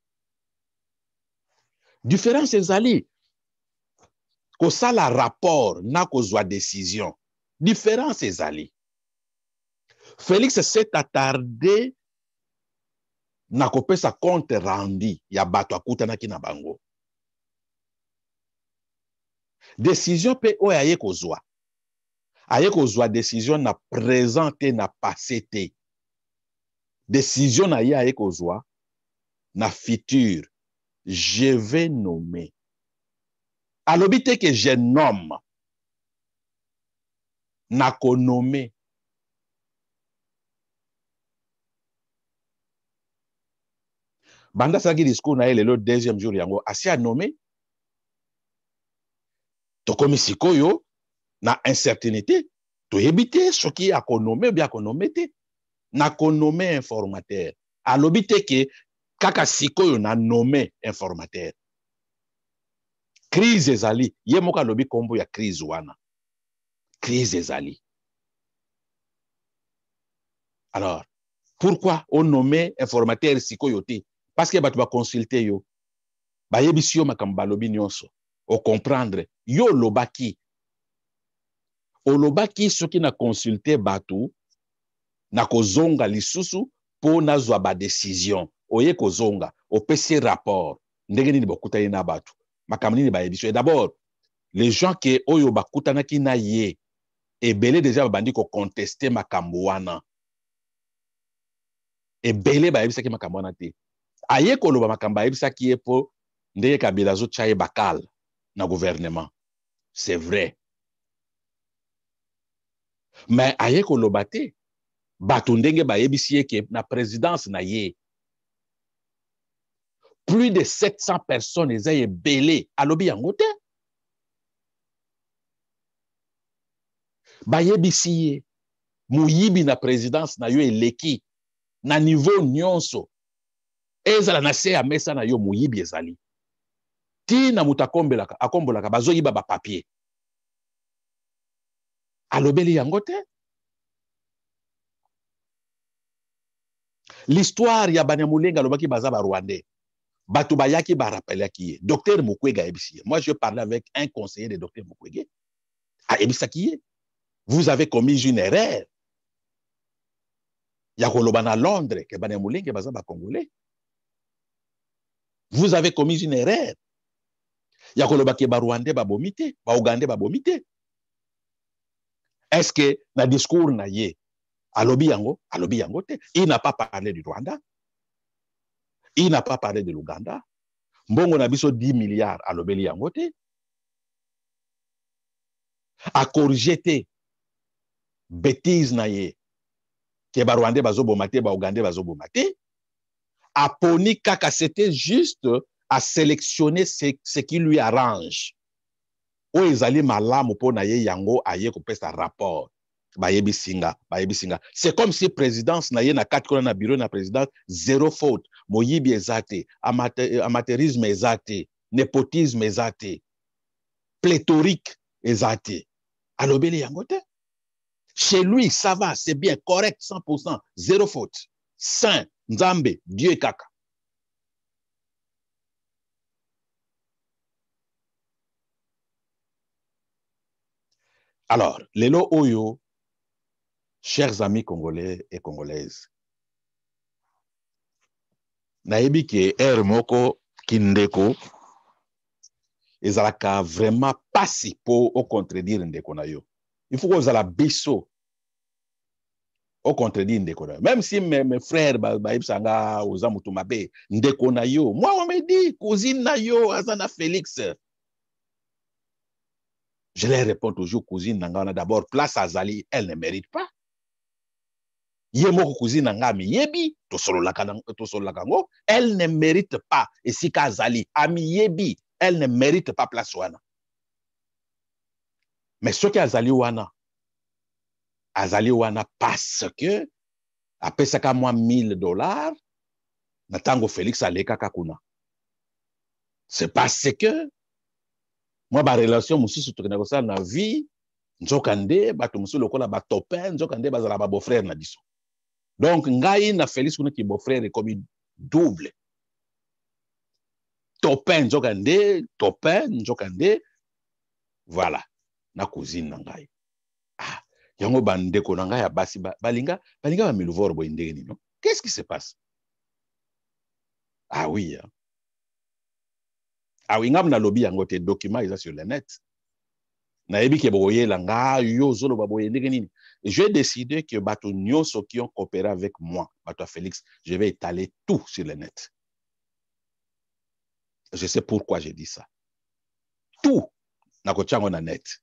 Différence ezali. Ko ça la rapport na kozwa décision. Différence ezali. Félix s'est attardé na kopesa compte rendu ya bato akutanaki na bango. Décision pe o aye kozwa. Aye kozwa décision na présenté na passé te. Décision na ye aye kozwa na futur. Je vais nommer. Alobi te que je nomme. Na ko nommer. Banda saki discours na ele le deuxième jour yango asi a nommé. Tokomi sikoyo na incertitude. To ebite soki a ko nommer bien ko nommer te. Na ko nommer informateur. Alobi te que kaka sikoyo na nommer informateur. Crise ezali. Ye moka alobi kombo ya crise wana. Crise ezali. Alors, pourquoi on nomme informateur sikoyo te? Parce que batu ba consulter yo. Ba yebisi yo makambo balobi nyonso. O comprendre. Yo lobaki. O lobaki soki na consulter batu na kozonga lisusu po na zwa ba décision. Oye kozonga. O pesi rapport. Ndenge nini bakutani na batu. Makambo nini ba yebisi yo. D'abord, les gens que oyo bakutanaki na ye ebele déjà babandi ko contester makambo wana. Ebele ba yebisaki makambo wana te. Aye koloba makambo ayebisaki ye po ndenge Kabila zo tchaye bakal na gouvernement. C'est vrai. Mais aye koloba te bato ndenge ba yebisi ye ke na présidence na ye. Plus de 700 personnes eza ebele alobi yango te. Ba yebisi ye muyibi na présidence na yo eleki na niveau nyonso. ezala na se ya mesa na yo moyibi ezali tina mutu akombolaka bazoyiba bapapier alobeli yango te. L'histoire ya Banyamulenge alobaki baza ba Rwandais bato bayaki barapelaki ye docteur Mukwege ayebisi ye. Moi je parlais avec un conseiller de docteur Mukwege ayebisaki ye vous avez commis une erreur ya koloba na Londres ke Banyamulenge baza ba Congolais. Vous avez commis une erreur ya koloba ke ba Rwandais babomi te ba Ougandais babomi te. Est-ce que na discours na ye alobi yango te? Il n'a pas parlé du Rwanda, il n'a pas parlé de l'Ouganda. Mbongo na biso 10 milliards alobeli yango te. A corrigé te bêtise na ye ke ba Rwandais bazoboma te ba Ougandais bazoboma te. A poni kaka c'était juste à sélectionner ce qui lui arrange. O ezali malamu po na ye yango aye kopesa rapport. Bayebi singa. C'est comme si présidence na ye na 4 kona na bureau na présidence zéro faute. Moyibi ezate, amateurisme ezate, népotisme ezate, pléthorique ezate. Alobeli yango te. Chez lui, ça va, c'est bien, correct, 100%, zéro faute. Saint, Nzambe, Dieu kaka. Alors, lelo oyo, chers amis congolais et congolaises, nayebi ke moko kindeko ezalaka vraiment pasi po o contredire ndeko na yo. Il faut que la biso au contredire ndeko na yo. Même si mes frères baibsanga oza mutu mabe ndeko na yo. Moi on me dit cousine na yo azana Félix. Je leur réponds toujours cousine nanga d'abord place azali, elle ne mérite pas. Yemoko cousine nanga mi yebi to solo lakango, elle ne mérite pas. Et si kazali ami yebi, elle ne mérite pas place wana. Mais ce qui azali wana parce que après ça ka moi $1000 natango Félix aleka kakuna. C'est parce que moi ba relation mususu to na na vie nzokande bato mususu lokola ba topin nzokande bazala ba beau-frère na biso. Donc ngai na Félix kuna ki beau-frère comme double. Topin nzokande voilà na cousine na ngai. Ah yango bandeko na ngai ya basi balinga ba milvor bo indeni no. Qu'est-ce qui se passe? Ah oui. Hein? Ah oui, ngam na lobby yango te document est sur le net. Na yebi ke boye la nga yo zolo baboye ndenge nini. J'ai décidé que bato nyonso qui ont coopéré avec moi, bato Félix, je vais étaler tout sur le net. Je sais pourquoi j'ai dit ça. Tout na ko tchango na net.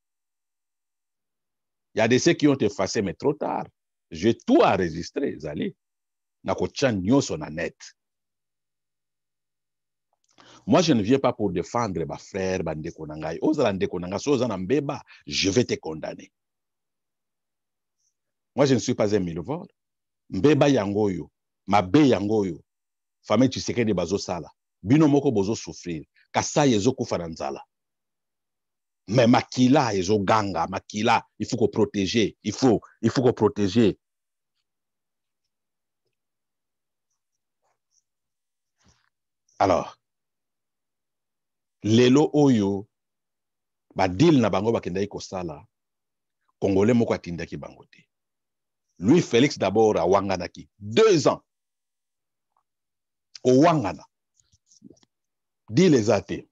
Il y a des ceux qui ont effacé mais trop tard. J'ai tout enregistré, zali. Na ko tchan nyonso na net. Moi, je ne viens pas pour défendre ma frère, bandeko nangai. Ozala ndeko nanga, sozana mbeba, je vais te condamner. Moi, je ne suis pas un milvor. Mbeba yangoyo, mabe yangoyo, famille Tshisekedi bazo sala. Bino moko bozo souffrir. Kasa yezo kufa na nzala. Mais makila yezo ganga, makila, il faut qu'on protéger, il faut qu'on protéger. Alors, lelo oyo ba deal na bango bakendai kosala Congolais moko atindaki bango te. Lui Félix d'abord a wanganaki 2 ans. Au wangana. Dis les athées.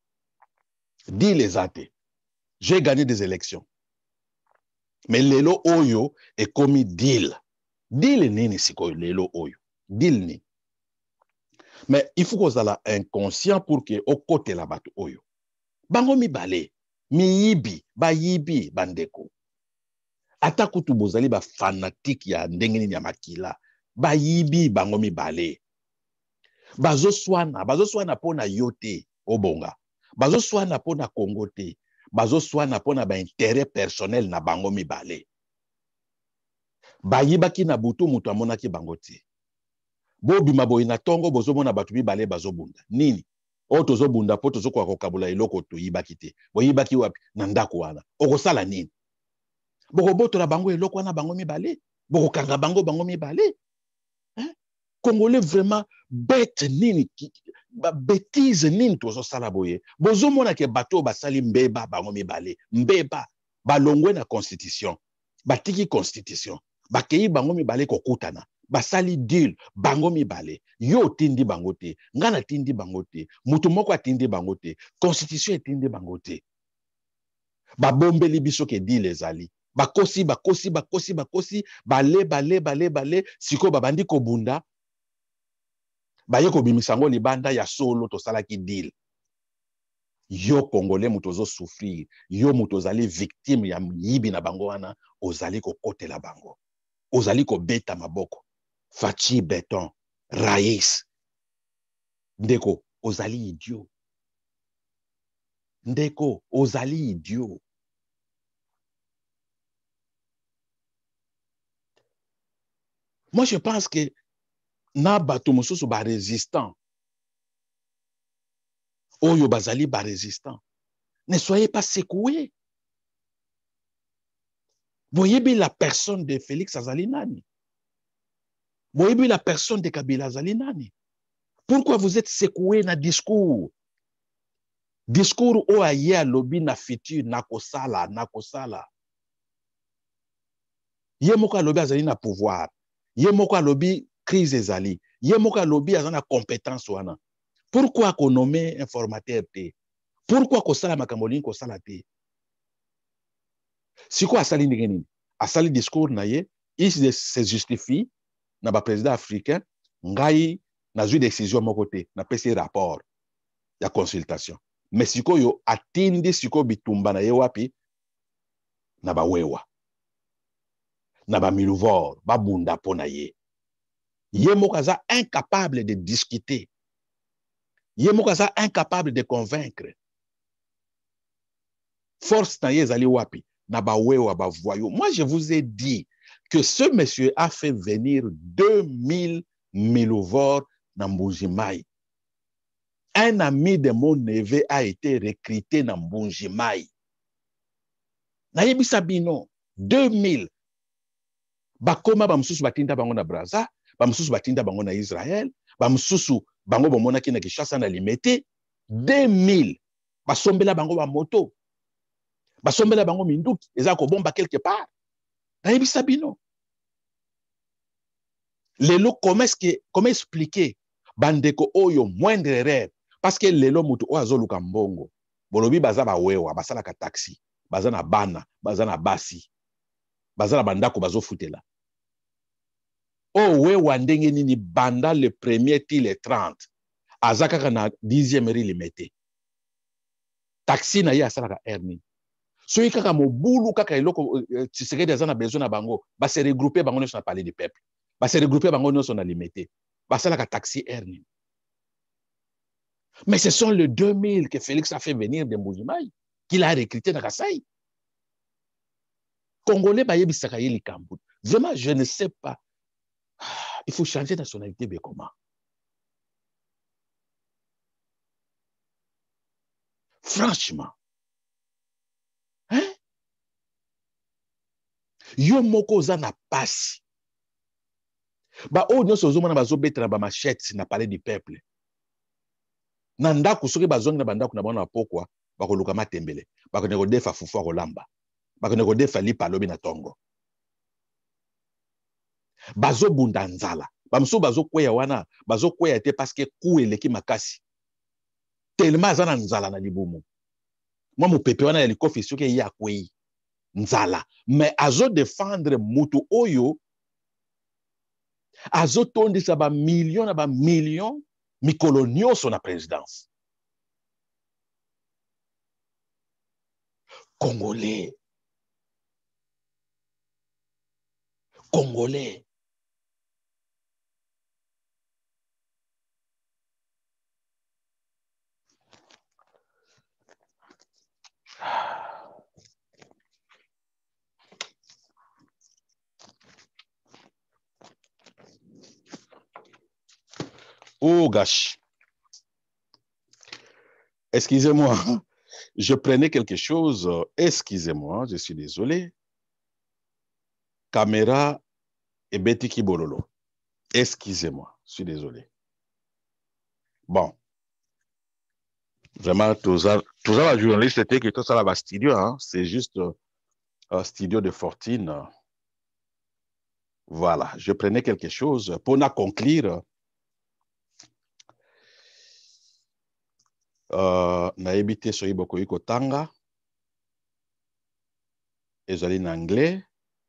J'ai gagné des élections. Mais lelo oyo est commis deal. Deal nini siko lelo oyo. Deal ni. Mais il faut qu'on soit inconscient pour que au côté la bato oyo. Bango mi bale, mi yibi, ba yibi bandeko. Ata kutu bozali ba fanatique ya ndenge ya makila, ba yibi bango mi bale. Bazo swana pona yote obonga. Bazo swana pona Congo te. Bazo swana pona ba intérêt personnel na bango mi bale. Ba yibaki na butu mutu amonaki bango te. bobima boye na tongo bozomona bato mibale bazobunda nini oyo tozobunda mpo tozokoka kokabula eloko toyibaki te boyibaki wapi na ndako wana okosala nini bokobotola bango eloko wana bango mibale bokokanga bango mibale Congolais vraiment bête nini bêtise nini tozosala boye bozomona ke bato basali mbeba bango mibale mbeba balongwe na constitution batiki constitution bakei bango mibale kokutana basali deal bango mibale yo tindi bango te ngana tindi bango te mutu moko atindi bango te constitution etindi bango te babombeli biso ke deal ezali bakosi bale siko babandi kobunda baye kobimisa ngo libanda ya solo tosalaki deal yo congolais mutu ozosouffrir yo mutu ozali victime ya yibi na bango wana ozali kokotela bango ozali kobeta maboko Fachi Beton Rais ndeko ozali idiot ndeko ozali idiot moi je pense que na bato mosusu ba résistant oyo bazali ba résistant ne soyez pas secoués voyez la personne de Félix azali nani voyez la personne de Kabila azali nani pourquoi vous êtes secoués na discours oyo aye alobi na futur nakosala ye moko alobi azali na pouvoir ye moko alobi crise ezali ye moko alobi aza na compétence wana pourquoi konome informateur te pourquoi kosala makambo nini kosala te siko asali ndenge nini asali discours na ye il se justifie na baprésident africain ngai nazwi décision moko te napesi rapport ya consultation mais sikoyo atindi siko bitumba na ye wapi na bawewa na bamiluvor babunda mpo na ye ye moko aza incapable de discuter ye moko aza incapable de convaincre force na ye ezali wapi na bawewa bavoyo moi je vous ai dit que ce monsieur a fait venir 2000 miluvor na Mbujimai. Un ami de mon neveu a été recruté na Mbujimai. Nayebisa bino 2000 bakoma bamususu batinda bango na Brazza, bamususu batinda bango na Israël, bamususu bango bomonaki na Kinshasa na Limete 2000 basombela bango ba moto. Basombela bango minduki eza ko bomba quelque part. Nayebisa bino. Lelo comment expliquer bandeko oyo moindre erreur parce que lelo mutu o azoluka mbongo bolobi baza bawewa basalaka taxi baza na bana baza na basi baza na bandako bazofutela o wewa ndenge nini banda le premier ti le 30 aza kaka na 10e rue Limete taxi na ye asalaka erni soki kaka mobulu kaka eloko Tshisekedi aza na besoin na bango base regrouper bango nyonso na palais du peuple base regrouper bango nyonso na Limete basalaka taxi erni. Mais ce sont les 2000 que Félix a fait venir de Mbujimai qu'il a recruté dans Kassai. Congolais bayebisaka ye likambo. Vraiment je ne sais pas. Il faut changer de nationalité mais comment? Franchement. Hein? Yo moko za na pasi. Ba o nyonso ozomona bazobetela ba machette na palais du peuple. Na ndako soki bazongi na bandako na bango na pokwa bakoluka matembele. Bakone kodefa fufu akolamba. Bakone kodefa lipa lobi na tongo. Bazobunda nzala. Bamusu bazokweya wana bazokweya te parce que ku eleki makasi. Tellement aza na nzala na libumu. Moi mopepe wana ya likofi soki ya kwei nzala mais azo défendre mutu oyo azo tondisa ba million na ba million mikolo nyonso na présidence. Congolais. Oh, gosh. Excusez-moi, je prenais quelque chose. Excusez-moi, je suis désolé. Caméra et Betiki Bololo. Excusez-moi, je suis désolé. Bon. Vraiment, tout ça, la journaliste, c'était que tout ça là-bas, studio, hein? C'est juste un studio de fortune. Voilà, je prenais quelque chose pour nous conclure. Nayebi te soki bokoki kotanga ezali en anglais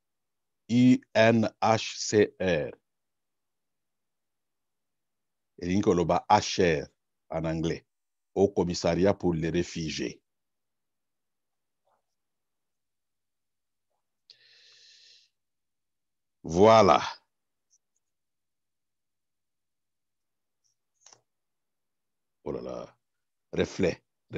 UNHCR elingi koloba HR en anglais au commissariat pour les réfugiés. Voilà. Oh là là. Reflet.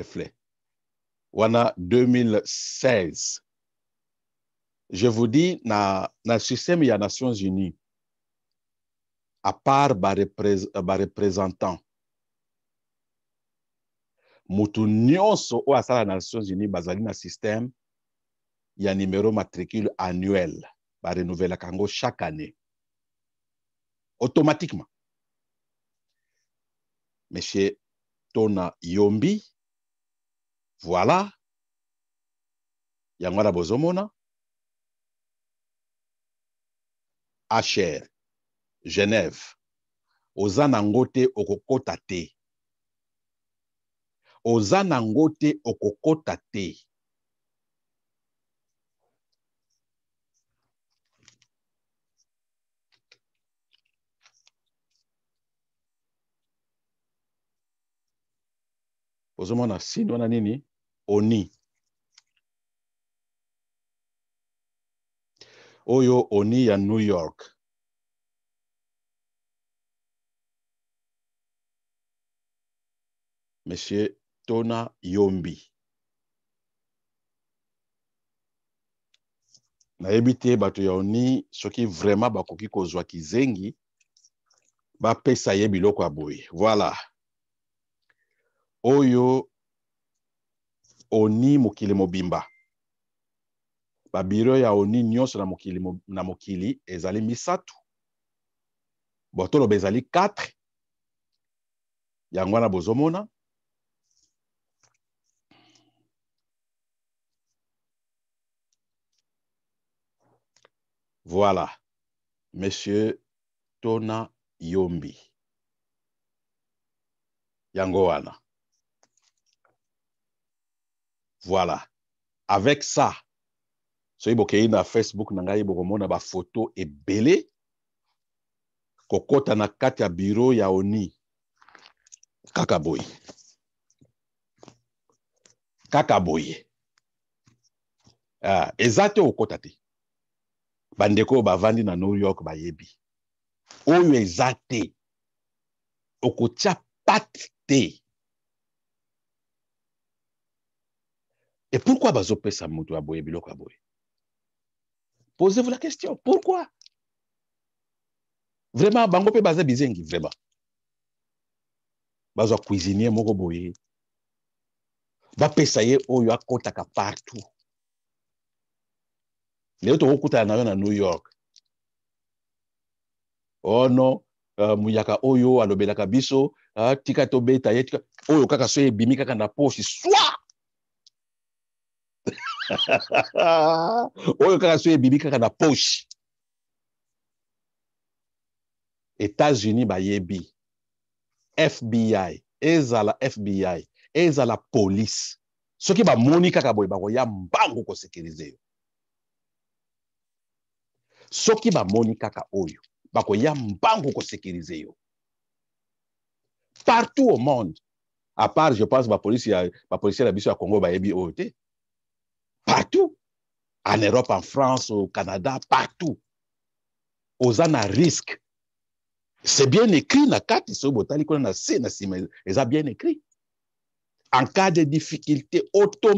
Wana 2016. Je vous dis, na système ya Nations Unies, à part ba représentant, mutu nyonso o asala Nations Unies bazali na système ya numéro matricule annuel, ba renouvelle kango chaque année. Automatiquement. Monsieur Tona Yombi, voilà, Yangwara Bozomona, HR, Genève, Ozanangote Okokota te. Ozanangote Okokota te. Ozomona sinona nini? Oni. Oyo Oni ya New York. Monsieur Tona Yombi. Nayebi te bato ya Oni soki vraiment bakoki kozwa kizengi bapesa ye biloko ya boye. Voilà. Oyo Oni mokili mobimba. Babiro ya Oni nyonso na mokili ezali misatu. Botolo bezali 4. Yangwana bozomona. Voilà. Monsieur Tona Yombi. Yangowana. Voilà. Avec ça, so ibokei na Facebook na ngai bokomona ba photo ebele kokota na kati ya bureau ya Oni. Kaka boye. Kaka boye. Ezate okota te. Bandeko bavandi na New York bayebi. Oyo ezate. Okotia pat te. Et pourquoi bazopesa mutu ya boye biloko ya boye? Posez-vous la question. Pourquoi? Vraiment, bango pe baza bizengi, vraiment. Bazo cuisinier moko boye. Ba pesa ye oyo akotaka partout. Leo to okuta na yo na New York. Oh non, muyaka oyo alobelaka biso, tika to beta ye tika oyo kaka so ebimi kaka na poche swa. Oyo kaka so ebimi kaka na poche. États-Unis bayebi. FBI, ezala FBI, ezala police. Soki ba moni kaka boye bako ya mbangu ko sécuriser yo. Soki ba moni kaka oyo bako ya mbangu ko sécuriser yo. Partout au monde, à part je pense ba policier la biso ya Congo bayebi oyo te. Partout, en Europe, en France, au Canada, partout. Ozana risque. C'est bien écrit na kati so botali kona na se na sima, eza bien écrit. En cas de difficulté,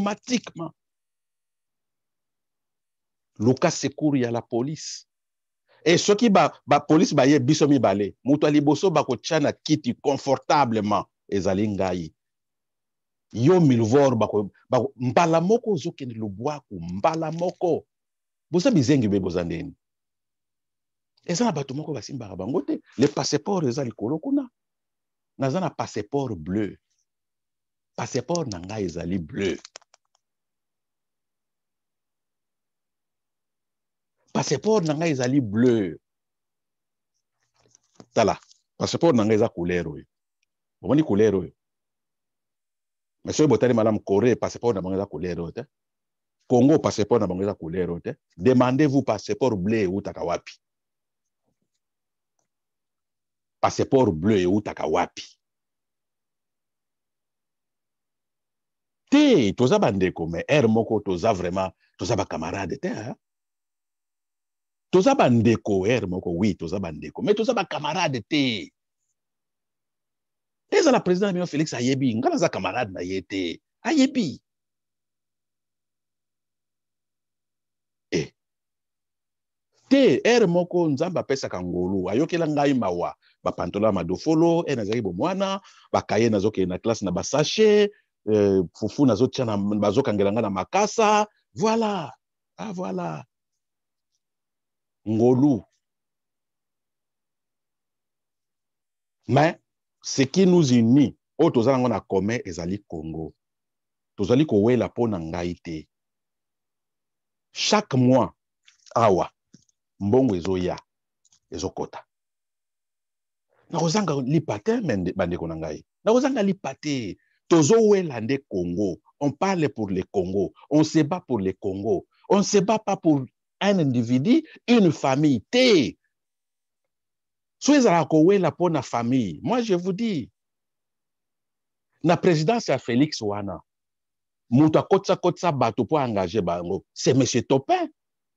automatiquement, Lucas secours ya la police. Et ce qui ba police ba ye biso mi balé. Mutu aliboso ba ko tchana kiti confortablement ezali ngai. Yo milvor bako mbala moko zokende lubwaku mbala moko. Bosa bizengi be bozandeni. Eza na bato moko basimbaka bango te. Le passeport eza likolo kuna. Naza na passeport bleu. Passeport na ngai ezali bleu. Passeport na ngai ezali bleu. Tala, passeport na ngai eza couleur oyo. Bomoni couleur oyo. Mais soki botali malamu Corée passeport na bango eza couleur oyo te. Congo passeport na bango eza couleur oyo te. Demandez-vous passeport bleu eutaka wapi. Passeport bleu eutaka wapi. Te, toza bandeko, mais moko toza vraiment, toza ba camarade te, hein? Toza bandeko, moko, oui, toza bandeko, mais toza ba camarade te. Eza la président Mio Félix ayebi, ngana za camarade na ye te. Ayebi. Eh. Te, moko nzamba pesa kangolu, ayokela ngai mawa, ba pantola madofolo, nazaki bomwana, ba kaye nazoke na classe na ba sachet, fufu nazotia na bazokangela nga na makasa, voilà. Ah, voilà. Ngolu. Mais ce qui nous unit, o tozala ngo na commun ezali Congo. Tozali ko wela po na ngai te. Chaque mois, awa, mbongo ezoya, ezokota. Na kozanga lipate bandeko na ngai. Na kozanga lipate. Tozo wela nde Congo. On parle pour le Congo. On se bat pour le Congo. On ne se bat pas pour un individu, une famille. Te. Soyez à la pour la famille. Moi, je vous dis, la présidence à Félix Wana, Mouta Kotsa Bato pour engager Bango, c'est M. Topin.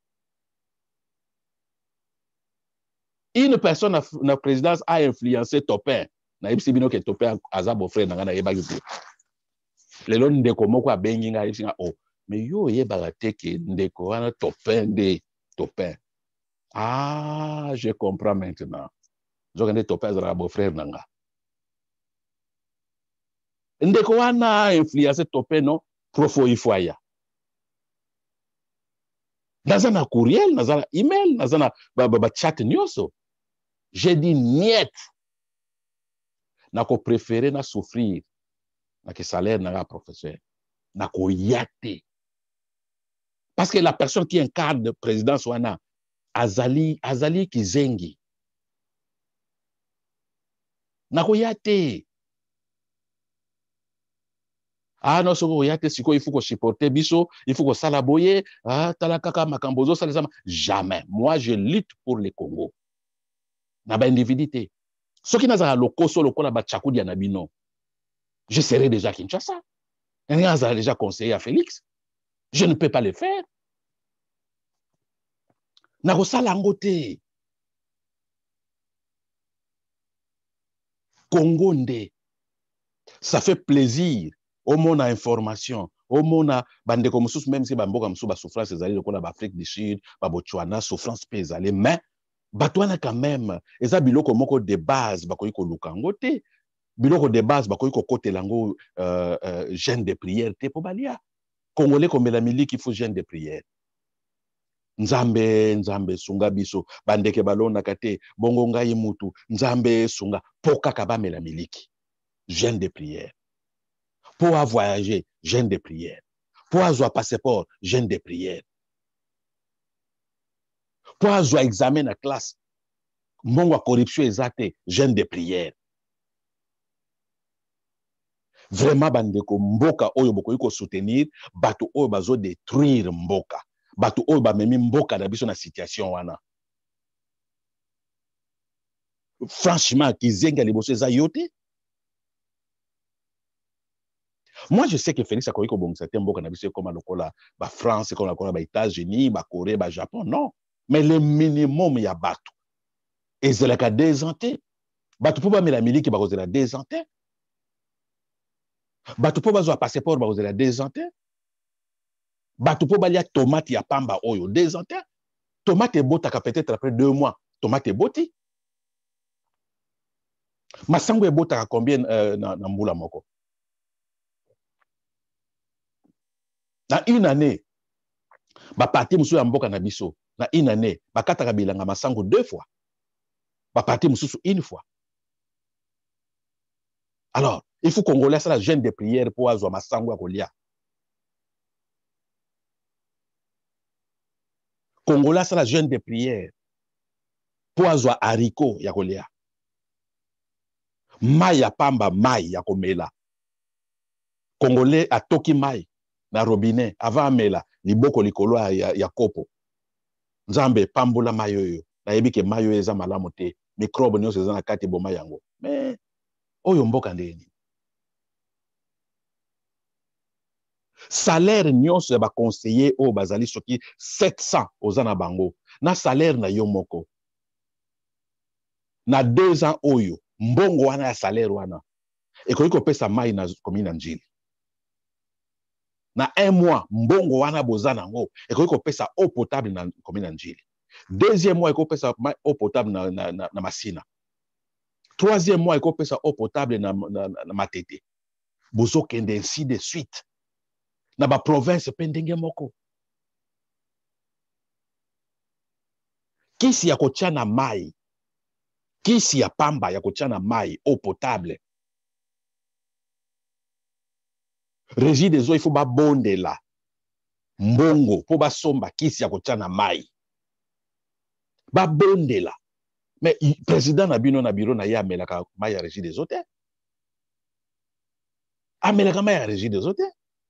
Une personne à la présidence a influencé Topin. Na ipsi bino ke Topin azabo frère nangana yebagi. Lelo ndeko moko abenginga ipsinga oh. Mais yo yebaka teke ndeko wana Topin de Topin. Ah, je comprends maintenant. Zokende Topin azabo frère nanga. Ndeko wana influencé Topin non profo ifoya. Nazana courriel, nazana email, nazana chat nyoso. J'ai dit niet. Nako préféré na souffrir. Nake salaire na professeur. Nako yate. Parce que la personne qui incarne le président Swana, Azali Kizengi. Nako yate. Ah non, soko yate siko il faut que supporter biso, il faut que salaboye, ah talakaka makambozo salesama. Jamais. Moi je lutte pour le Congo. Na ba individuité. Ce qui n'a pas lokoso lokola ba tchakudia na bino. Je serai déjà Kinshasa. On a déjà conseillé à Félix. Je ne peux pas le faire. Nakosala ngote. Congo nde. Ça fait plaisir. Au monde a information. Au monde a bande comme sous même si bamboka msou ba souffrance ezali lokola ba Afrique du Sud, ba Botswana souffrance pe ezali mais batwana quand même eza biloko moko de base bakoyi ko lukango te. Biloko de base bakoyi ko kotelango jeûne de prière te po balia. Congolais comme la miliki il faut jeûne de prière. Nzambe sunga biso bandeke balona kate bongo ngai mutu nzambe sunga poka kabame la miliki. Jeûne de prière. Pour voyager, jeûne de prière. Pour avoir passeport, jeûne de prière. Pour avoir examen à classe, mon corruption exacte, jeûne de prière. Vraiment, bandeko mboka oyo boko yiko soutenir, bato oyo bazo détruire mboka. Bato oyo ba memi mboka na biso na situation wana. Franchement, kizenga liboso eza yote. Moi, je sais que Félix a connu bon certains mboka na biso comme lokola ba France, comme lokola ba États-Unis, ba Corée, ba Japon, non. Mais le minimum ya bato. Et c'est la cas désenté. Bato po ba mela miliki ba kozela désenté. Bato po bazo passeport ba kozela désenté. Bato po ba lia tomate ya pamba oyo désenté. Tomate ebotaka peut-être après 2 mois. Tomate eboti. Masango ebotaka combien na mbula moko? Na une année, ba parti mususu ya mboka na biso, na une année, bakataka bilanga masango 2 fois. Ba parti mususu une fois. Alors, il faut Congolais ça la jeûne de prière pour azwa masango ya kolia. Congolais ça la jeûne de prière pour azwa haricot ya kolia. Mai ya pamba, mai ya komela. Congolais atoki mai na robinet avant amela liboko likolo ya kopo. Nzambe pambola mai oyo. Na yebi ke mai oyo eza malamu te. Microbe nyonso eza na kati boma yango. Mais oyo mboka ndeni. Salaire nyonso ya ba conseiller o bazali soki 700 ozana bango. Na salaire na yo moko. Na 2 ans oyo mbongo wana ya salaire wana. Ekoki kopesa mai na commune na Njili. Na 1 mois mbongo wana bozana ngo ekoki kopesa eau potable na commune na Njili. Deuxième mois ekoki kopesa eau potable na Masina. Troisième mois ekoki kopesa eau potable na Matete. Bozo kende ainsi de suite. Na ba province pe ndenge moko. Kisi ya kotia na mai. Kisi ya pamba ya kotia na mai eau potable. Régie des eaux il faut ba bondela. Mbongo po ba somba kisi ya kotia na mai. Ba bondela. Mais président na bino na bureau na ye amelaka mai ya régie des eaux te. Amelaka mai ya régie des eaux te.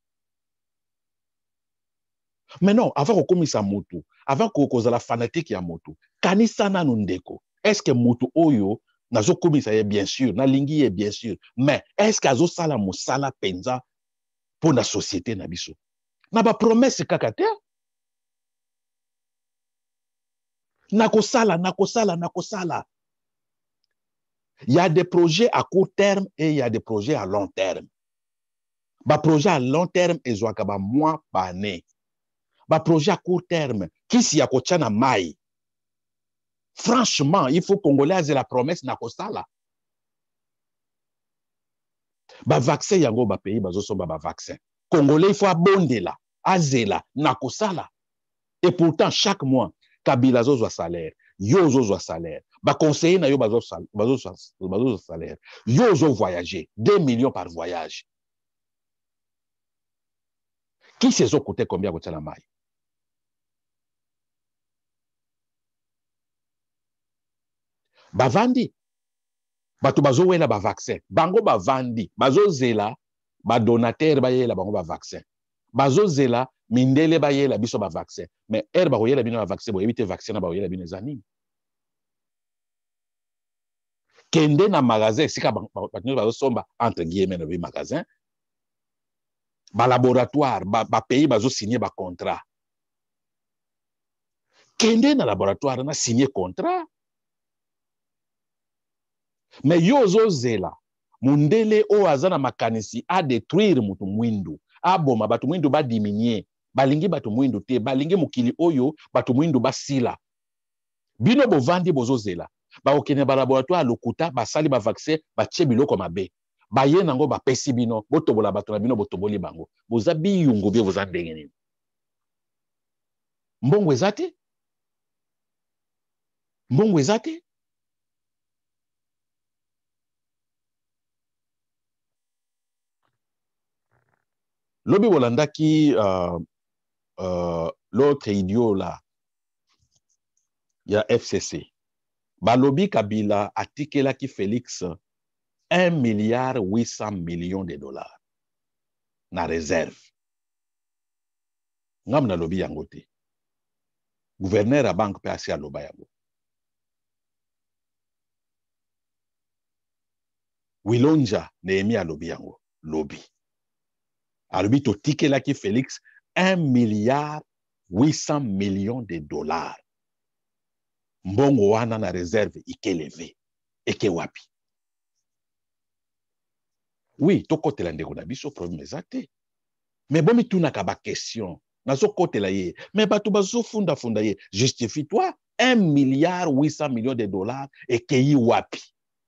Mais non, avant qu'on commise à moto, avant qu'on cause la fanatique ya moto, kanisa na ndeko. Est-ce que moto oyo nazo komisa ye bien sûr, na lingi ye bien sûr, mais est-ce qu'azo sala mosala penza pour la société na biso? Na ba promesse kaka te. Nakosala. Il y a des projets à court terme et il y a des projets à long terme. Ba projet à long terme ezwaka ba mois ba année. Ba projet à court terme, kisi ya kotia na mai. Franchement, il faut Congolais aient la promesse na kosala. Ba vaccin yango ba pays bazo somba ba vaccin. Congolais il faut abondela, azela na kosala. Et pourtant chaque mois Kabila zo salaire, yo zo salaire. Ba conseiller na yo bazo salaire. Yo zo voyager, 2 millions par voyage. Qui c'est zo coûté combien kotia na mai? Bavandi. Bato bazo wela ba vaccin. Bango bavandi. Bazo zela ba donateur ba yela bango ba vaccin. Bazo zela mindele ba yela biso ba vaccin. Mais ba yela bino ba vaccin, bo éviter vaccin na ba yela bino zani. Kende na magasin sika bato somba entre guillemets na magasin. Ba laboratoire, ba pays bazo signer ba contrat. Kende na laboratoire na signer contrat. Mais yo zo zela mundele o azana makanisi a détruire mutu mwindu. Aboma batu mwindu ba diminuer. Balingi batu mwindu te, balingi mukili oyo batu mwindu ba sila. Bino bovandi bozo zela. Ba okene ba laboratoire lokuta basali ba vaccin ba tie biloko mabe. Ba ye nango ba pesi bino botobola batu na bino botoboli bango. Boza biyungu bie boza ndenge nini. Mbongo ezate? Mbongo ezate? Lobi bolandaki l'autre idiot là, il y a FCC. Balobi Kabila atikelaki Félix 1,8 milliard de dollars na réserve. Ngam na lobi yango te. Gouverneur à banque pe asi aloba yango. Wilonja Nehemi alobi yango. Lobi. Alobi to tikelaki Félix 1,8 milliard de dollars. Mbongo wana na réserve ikeleve. Eke wapi. Oui, tokotela ndeko na biso problème ezate. Mais bomi tunaka ba question. nazo kotela ye mais bato bazo funda ye justifie-toi 1,8 milliard de dollars ekei wapi?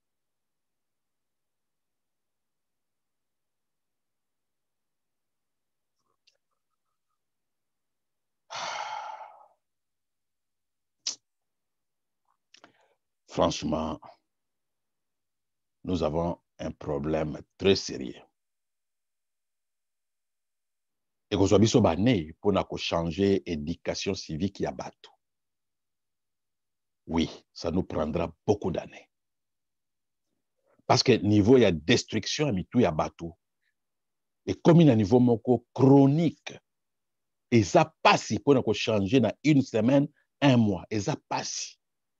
Franchement, nous avons un problème très sérieux. Et qu'on soit biso bané pour changer l'éducation civique ya bato. Oui, ça nous prendra beaucoup d'années. Parce que niveau ya destruction mitu ya bato. Et comme il y a un niveau moko chronique, et ça passe pour changer dans une semaine, un mois. Et ça passe.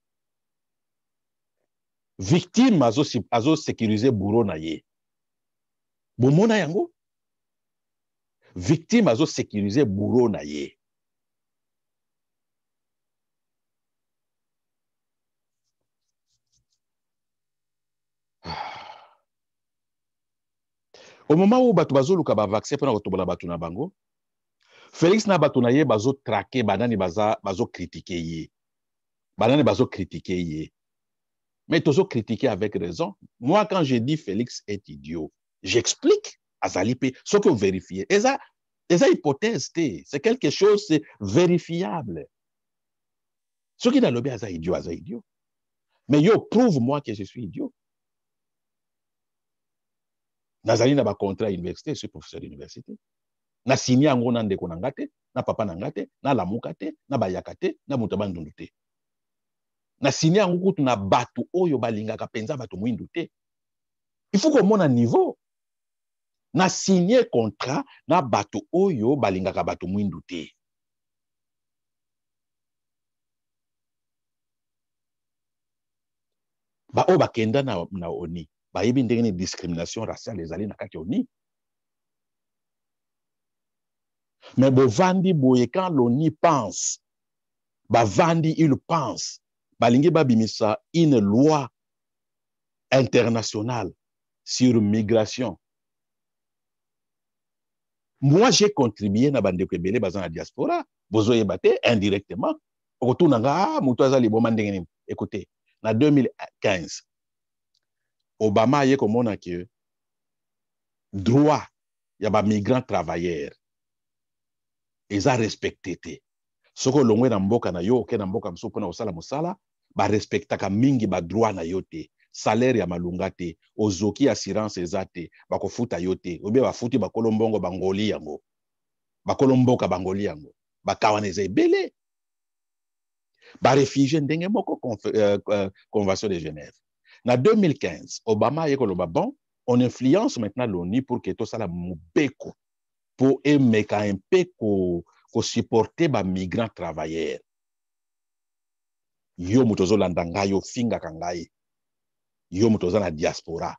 Victime azo sécuriser bourreau na ye. Bomona yango? Victime azo sécuriser bourreau na ye. Au moment où bato bazo luka ba vaccin pour na kotobola bato na bango, Félix na bato na ye bazo traquer banani bazo critiquer ye. Banani bazo critiquer ye. Mais tozo critiquer avec raison. Moi quand je dis Félix est idiot, j'explique azalipe ce que vous vérifiez. Et ça hypothèse, c'est quelque chose c'est vérifiable. Ce qui dans le bien, c'est idiot. Mais yo, prouve-moi que je suis idiot. Nazali na ba contrat université, je suis professeur d'université. Na signé yango na ndeko na ngate, na papa na ngate, na lamuka te, na bayaka te, na mutu bandundu te. Na signé yango kutu na bato oyo balingaka penza bato mwindu te. Il faut qu'on mona niveau. Na signé contrat na bato oyo balingaka bato mwindu te. Ba o bakenda na ONI. Ba yebi ndenge ni discrimination raciale ezali na kati ONI. Mais bovandi boye quand l'ONI pense, bavandi il pense, balingi babimisa une loi internationale sur migration. Moi j'ai contribué na bandeko ebele baza na diaspora, bozo yebate indirectement. Okotuna nga mutu azali boma ndenge nini. Écoutez, na 2015 Obama ye komona que droit ya ba migrants travailleurs eza respecté te. Soko longwe na mboka na yo ke na mboka mso pona osala mosala ba respectaka mingi ba droit na yo te, salaire ya malunga te, ozoki assurance eza te, bakofuta yo te, obe bafuti bakolo mbongo bangoli yango, bakolo mboka bangoli yango, bakawana eza ebele, ba réfugié ndenge moko convention de Genève. Na 2015 Obama ye koloba bon, on influence maintenant l'ONU pour que to sala mubeko pour emeka un peu ko supporter ba migrants travailleurs. Yo mutozo landa ngai yo finga kangai. Yo mutozo na diaspora.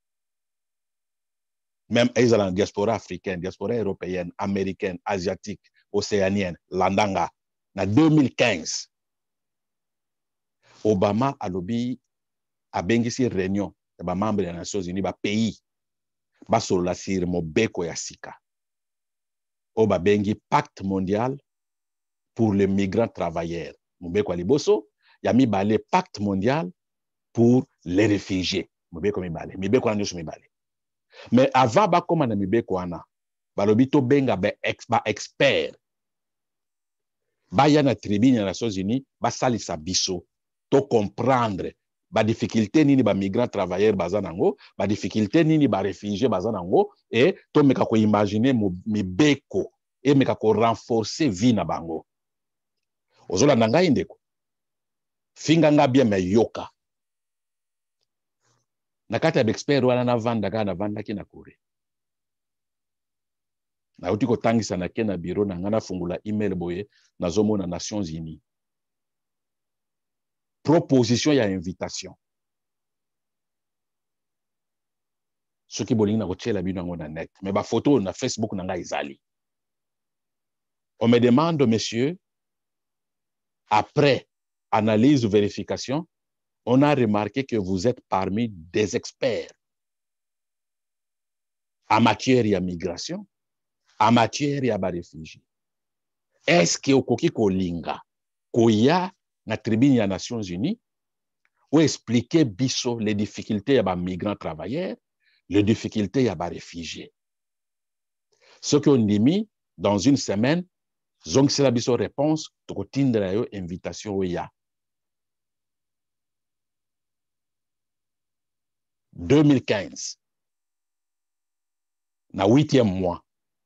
Même ils la diaspora africaine, diaspora européenne, américaine, asiatique, océanienne, landanga. Na 2015 Obama alobi abengisi réunion ya ba membre des Nations Unies ba pays ba solola sir mobeko ya sika. Oba bengi pacte mondial pour les migrants travailleurs. Mobeko liboso ya mibale pacte mondial pour les réfugiés. Mibeko mibale. Mibeko wana nyonso mibale. Mais avant bakoma na mibeko wana, balobi to benga ba expert. Baya na tribune ya Nations Unies, basalisa biso to comprendre ba difficulté nini ba migrants travailleurs baza nango, ba difficulté nini ba réfugiés baza nango, et to meka ko imaginer mibeko et meka ko renforcer vie na bango. Ozola nanga ndeko. Finga nga bien me yoka. Nakati ya expert wana na vanda ki na kure. Na uti ko tangisa na ke na bureau na ngana fungula email boye na zomo na Nations Unies. Proposition ya invitation. Ce qui bolingi na kochela bino ngo na net. Mais ba photo na Facebook na nga izali. On me demande, monsieur, après analyse ou vérification, on a remarqué que vous êtes parmi des experts en matière de migration, en matière de réfugiés. Est-ce que okoki kolinga koya na tribune ya Nations Unies ou expliquer biso les difficultés ya ba migrants travailleurs, les difficultés ya ba réfugiés. Ce qu'on dit dans une semaine, donc c'est la biso réponse tokotindra yo invitation oya. 2015 na 8e mois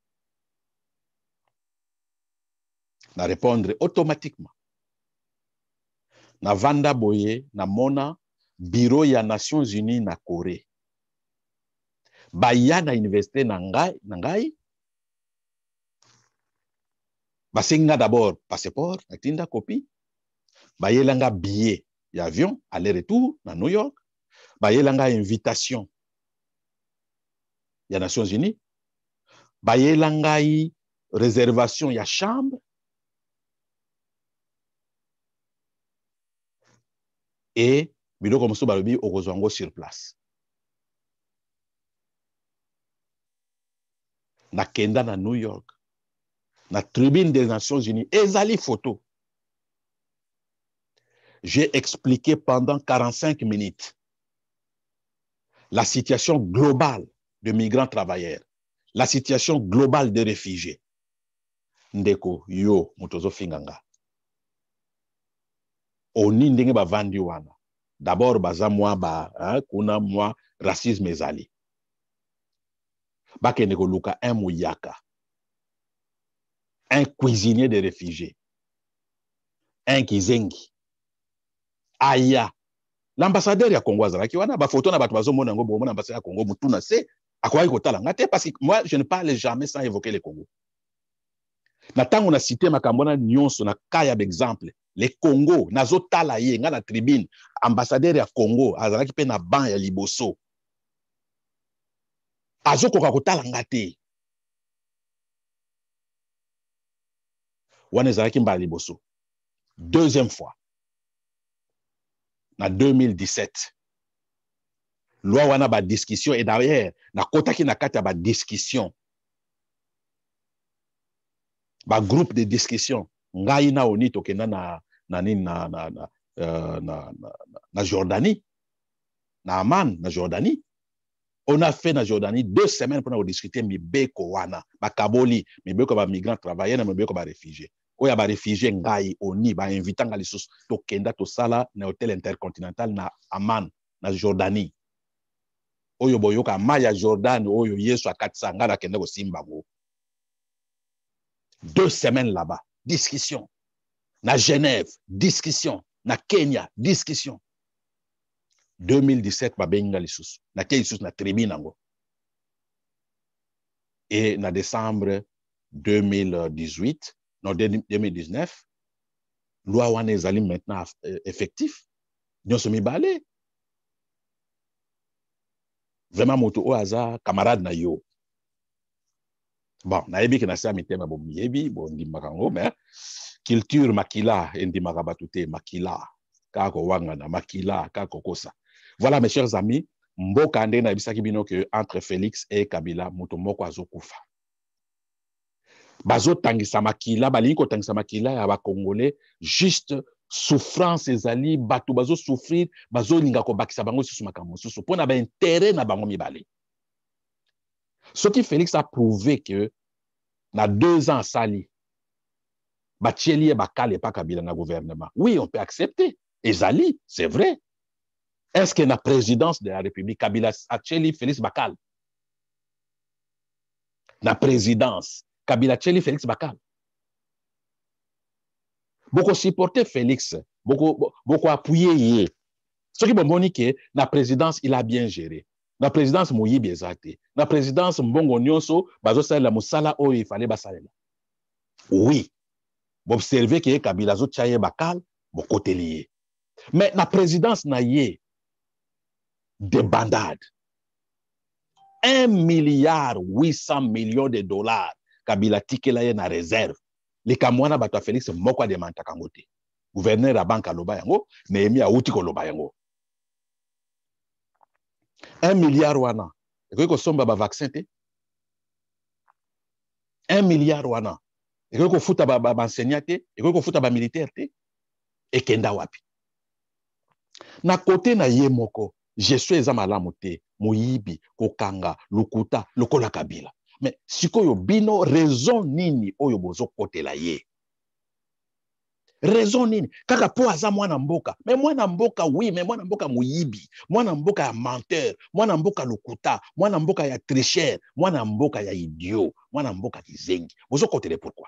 na répondre automatiquement. Na vanda boye na mona bureau ya Nations Unies na Corée. Baya na université na ngai. Basenga d'abord passeport, natinda copie. Bayelanga billet d'avion aller-retour na New York. Bayelanga invitation ya Nations Unies. Bayelanga réservation ya chambre. Et biloko mosusu balobi okozwa ngo sur place. Na kenda na New York. Na tribune des Nations Unies. Ezali photo. J'ai expliqué pendant 45 minutes la situation globale de migrants travailleurs, la situation globale des réfugiés. Ndeko, yo, mutozo finganga. Oni ndenge ba vandi wana. D'abord, baza mwa kuna mwa racisme ezali. Bake ndeko luka un mouyaka. Un cuisinier de réfugiés. Un kizengi. Aya. L'ambassadeur ya Congo azalaki wana ba photo na bato bazomona ngo bomona ambassadeur ya Congo mutuna se akwai kotala ngate parce que moi je ne parle jamais sans évoquer le Congo. Na tango na cité makambona nyonso na kaya d'exemple le Congo nazo tala ye nga na tribune ambassadeur ya Congo azalaki pe na ban ya liboso. Azokoka kotala ngate. Wana ezalaki mba liboso. Deuxième fois. Na 2017. Loi wana ba discussion et derrière na kotaki na kati ya ba discussion. Ba groupe de discussion ngai na oni tokenda na Jordanie. Na Amman, na Jordanie. On a fait na Jordanie 2 semaines pour discuter mibeko wana, ba kaboli, mibeko ba migrants travailleurs na mibeko ba réfugiés. Oya ba réfugiés ngai oni ba invitanga lisusu tokenda to sala na hôtel intercontinental na Amman, na Jordanie. Oyo boyoka maya Jordan oyo Yesu akatisa ngala kende ko simba go. 2 semaines là-bas, discussion. Na Genève, discussion. Na Kenya, discussion. 2017 babenga lisusu. Na ke lisusu na tribune nango. Et na décembre 2018, non 2019, loi wana ezali maintenant effectif. Nyonso mibale. Vraiment moto o aza camarade na yo. Bon, nayebi ke na sa mitema bo miyebi, bo ndimaka ngo, mais culture makila endimaka batute makila kako wangana makila kako kosa. Voilà mes chers amis, mboka nde na bisaki bino que entre Félix et Kabila moto moko azokufa. Bazo tangisa makila, balingi ko tangisa makila ya ba Congolais juste souffrance ezali bato bazo souffrir, bazo linga ko bakisa bango susu makambo susu pona ba intérêt na bango mibale. Ce qui Félix a prouvé que na 2 ans sali Batieli et Bakal et pas Kabila na gouvernement. Oui, on peut accepter. Ezali, c'est vrai. Est-ce que la présidence de la République, Kabila Tcheli, Félix Bakal? La présidence, Kabila Tcheli, Félix Bakal. Beaucoup supporter Félix, beaucoup appuyer. Ce qui est que la présidence, il a bien géré. La présidence, Mouyi Biezate. La présidence, Mbongo Nyonso, Bazo Salela Moussala, oh, il fallait Basalela. Oui. Vous observez que Kabila Zo Tchaye Bakal, bon côté lié. Mais la présidence n'a yé de bandade. 1,8 milliard de dollars Kabila Tikela na réserve. Les Kamwana Bata Félix Mokwa de Mantakangote. Gouverneur à Banque Loba Yango, Nehemi a Outiko Loba Yango. 1 milliard wana. Et que somba ba vaccin te? 1 milliard wana. ekoki kofuta baenseignant te, ekoki kofuta bamilitaire te, ekenda wapi. Na kote na ye moko, gestion eza malamu te, moyibi, kokanga, lokuta, lokola Kabila. Mais sikoyo bino raison nini oyo bozo kotela ye? Raison nini? Kaka po aza mwana mboka. Mais mwana mboka oui, mais mwana mboka moyibi, mwana mboka ya menteur, mwana mboka lokuta, mwana mboka ya tricheur, mwana mboka ya idiot, mwana mboka kizengi. Bozo kotele pourquoi?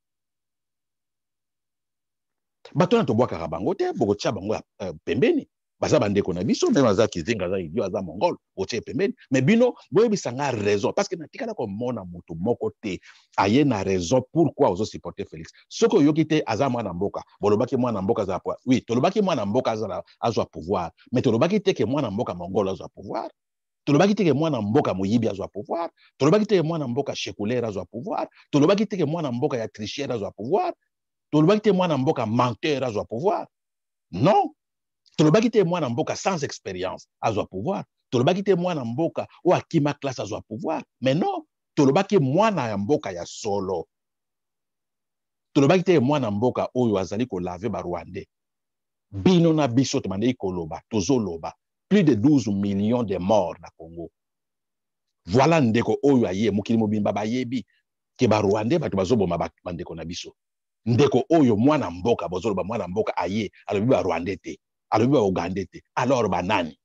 Bato na tobwaka bango te, boko tia bango pembeni. Baza bandeko na biso, même aza kizenga, aza idiot, aza mongol, botie pembeni. Mais bino, boyebisa nga raison. Parce que natikala ko mona mutu moko te, aye na raison pourquoi ozo supporter Félix. Soko yoki te aza mwana mboka, bolobaki mwana mboka aza pouvoir. Oui, tolobaki mwana mboka azwa pouvoir. Mais tolobaki te ke mwana mboka mongol azwa pouvoir. Tolobaki te ke mwana mboka moyibi azwa pouvoir. Tolobaki te ke mwana mboka chekoulere azwa pouvoir. Tolobaki te ke mwana mboka ya tricheur azwa pouvoir. Tolobaki te mwana mboka menteur azwa pouvoir. Non. Tolobaki te mwana mboka sans expérience azwa pouvoir. Tolobaki te mwana mboka o akima classe azwa pouvoir. Mais non, tolobaki mwana ya mboka ya solo. Tolobaki te mwana mboka oyo azali ko lave ba Rwandais. Bino na biso temande koloba, tozoloba. Plus de 12 millions de morts na Congo. Voilà ndeko oyo aye mokili mobimba bayebi ke ba Rwandais bato bazoboma bandeko na biso. Ndeko oyo mwana mboka bozoloba mwana mboka aye alobi ba Rwandais te. Alors, alors, banani.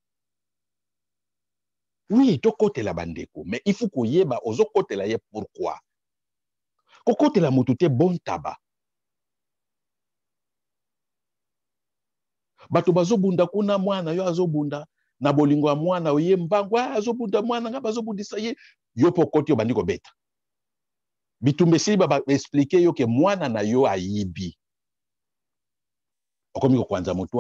Oui, to kote la bandeko, mais il faut qu'on yeba, ozo kote la ye pourquoi. Ko kote la mutute bon taba. Bato bazo bunda kuna mwana, yo azo bunda, na bolingo ya mwana, oye mbangwa, azo bunda mwana, nga bazo bundisa ye, yo po kote yo bandiko beta. Bitumbesi baba explique yo ke mwana na yo ayibi. Okomiko kwanza mutu,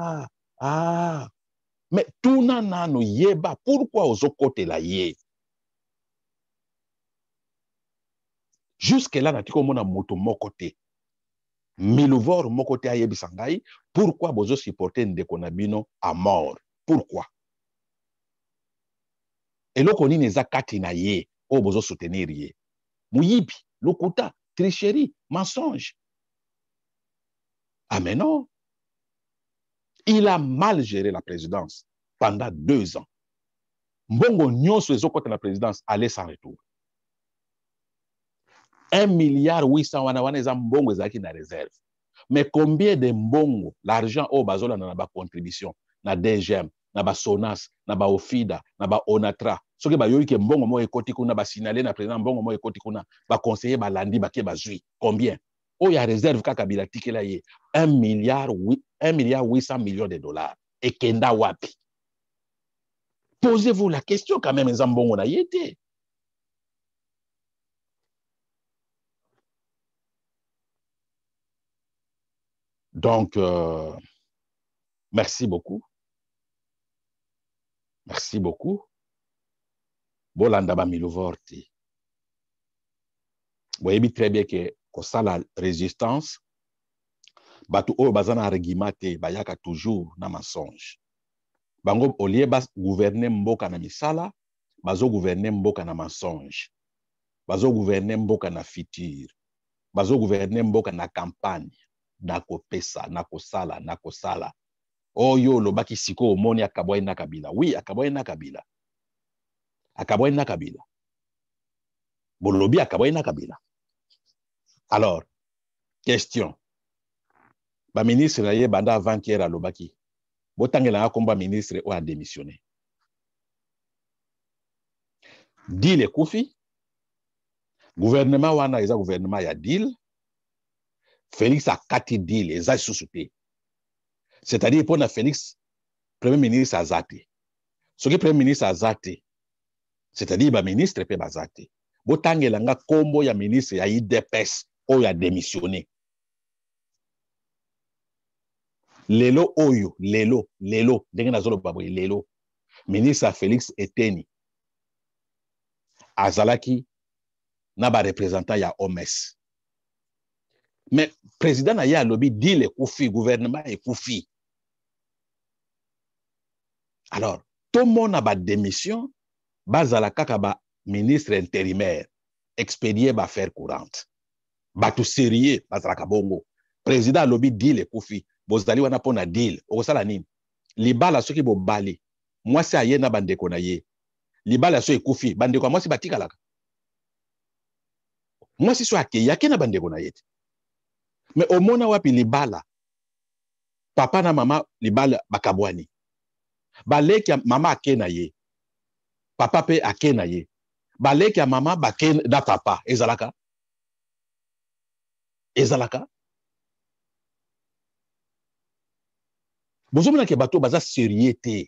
mais tuna nano yeba, pourquoi ozo kote la ye? Jusque là, natiko mona moto mokote. Milouvor mokote ayebi sangai. Pourquoi bozo supporter ndeko na bino à mort? Pourquoi? Et loko nini eza kati na ye, o bozo soutenir ye. Muyibi, lokuta, tricherie, mensonge. Ah mais non. Il a mal géré la présidence pendant 2 ans. Mbongo nyonso ezokote la présidence, allait sans retour. 1,8 milliard wana eza mbongo ezaki na réserve. Mais combien de mbongo, l'argent au bazola na ba contribution, na DGM, na ba Sonas, na ba Ofida, na ba Onatra. Soki ba yoyi ke mbongo mo ekoti kuna ba signaler na président mbongo mo ekoti kuna ba conseiller ba landi ba ke ba zui. Combien? O ya réserve kaka bila tikela ye 1,8 milliard de dollars. Et kenda wapi? Posez-vous la question quand même eza mbongo na yete. Donc, merci beaucoup. Merci beaucoup. Bolanda ba milouvorti. Vous voyez très bien que ça la résistance, batu oyo bazana regimate bayaka toujours na mensonge. Bango olie bas gouverner mboka na misala, bazo gouverner mboka na mensonge. Bazo gouverner mboka na futur. Bazo gouverner mboka na campagne. Na kopesa, na kosala, na kosala. Oyo lobaki siko omoni akabwai na Kabila. Oui, akabwai na Kabila. Akabwai na Kabila. Bolobi akabwai na Kabila. Alors, question. Ba ministre na ye banda avant-hier alobaki. Botangela komba ministre ou a démissionné. Deal Koufi. Gouvernement wana eza gouvernement ya deal. Félix a kati deal eza sous-souté. C'est-à-dire pour na Félix premier ministre azate. Ce que premier ministre azate. C'est-à-dire ba ministre pe bazate. Botangela nga kombo ya ministre ya IDPS ou ya démissionné. Lelo oyo, lelo, ndenge nazolo babwe lelo. Ministre Félix Eteni azalaki na ba représentant ya OMS. Mais président na ya lobby dit le Koufi, gouvernement et Koufi. Alors, tout le monde a ba démission, bazala kaka ba ministre intérimaire, expédier ba affaire courante. Bato sérieux bazalaka bongo. Président alobi deal ekufi, bozali wana pona deal, okosala nini? Libala soki bobali, mwasi aye na bandeko na ye. Libala so ekufi, bandeko mwasi batikalaka. Mwasi so ake na bandeko na ye. Mais omona wapi libala, papa na mama libala bakabwani. Baleki mama ake na ye. Papa pe ake na ye. Baleki ya mama bake na papa, ezalaka. Ezalaka. Bozomona ke bato baza sérieux te.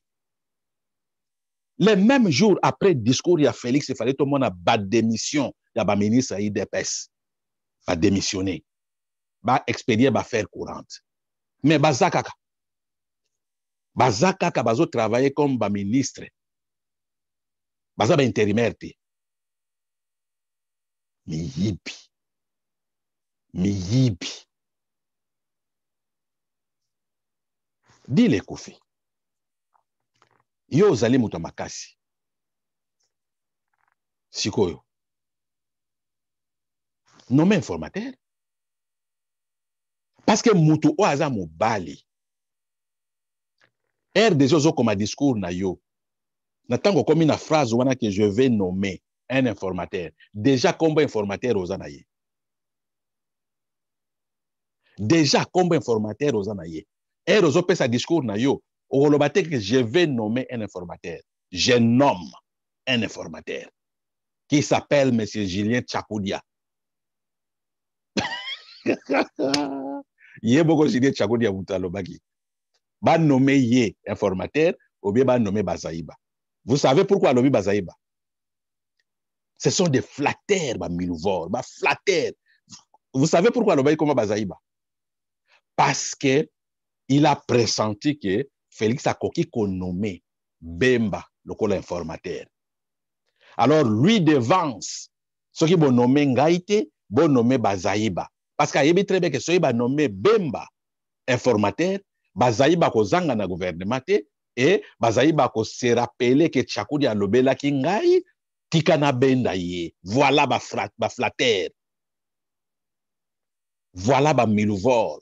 Le même jour après discours ya Félix, il fallait tout le monde ba démission ya ba ministre IDPS. Ba démissionner. Ba expédier ba faire courante. Mais bazakaka. Bazakaka bazo travailler comme ba ministre. Baza ba intérimaire te. Miyibi. Miyibi. Dile Kofi. Yo ozali muto makasi. Sikoyo. Nommé informateur. Parce que muto o aza mobali. RDG ozo comme discours na yo. Natango comme une phrase wana que je vais nommer un informateur. Déjà combien informateur ozana ye? Déjà combien informateur ozana ye? Ozo pesa discours na yo. Olobate que je vais nommer un informateur. Je nomme un informateur qui s'appelle M. Julien Tchakoudia. Yé boko Julien Tchakoudia Boutalobaki. Ba nommer yé informateur ou bien ba nommer Bazaïba. Vous savez pourquoi lobi Bazaïba? Ce sont des flatteurs, ba milouvor, ba flatteurs. Vous savez pourquoi lobi comme Bazaïba? Parce que il a pressenti que Félix Akoki qu'on nommé Bemba, le col informateur. Alors, lui devance ce qui est nommé Ngaïté, bon nommé Bazaïba. Parce qu'il y a très bien que ce qui est nommé Bemba, informateur, Bazaïba ko zanga na gouvernement et Bazaïba ko se rappeler que Tchakoudi a lobela ki ngai, tikana benda ye. Voilà ba flatter. Voilà ba milouvor.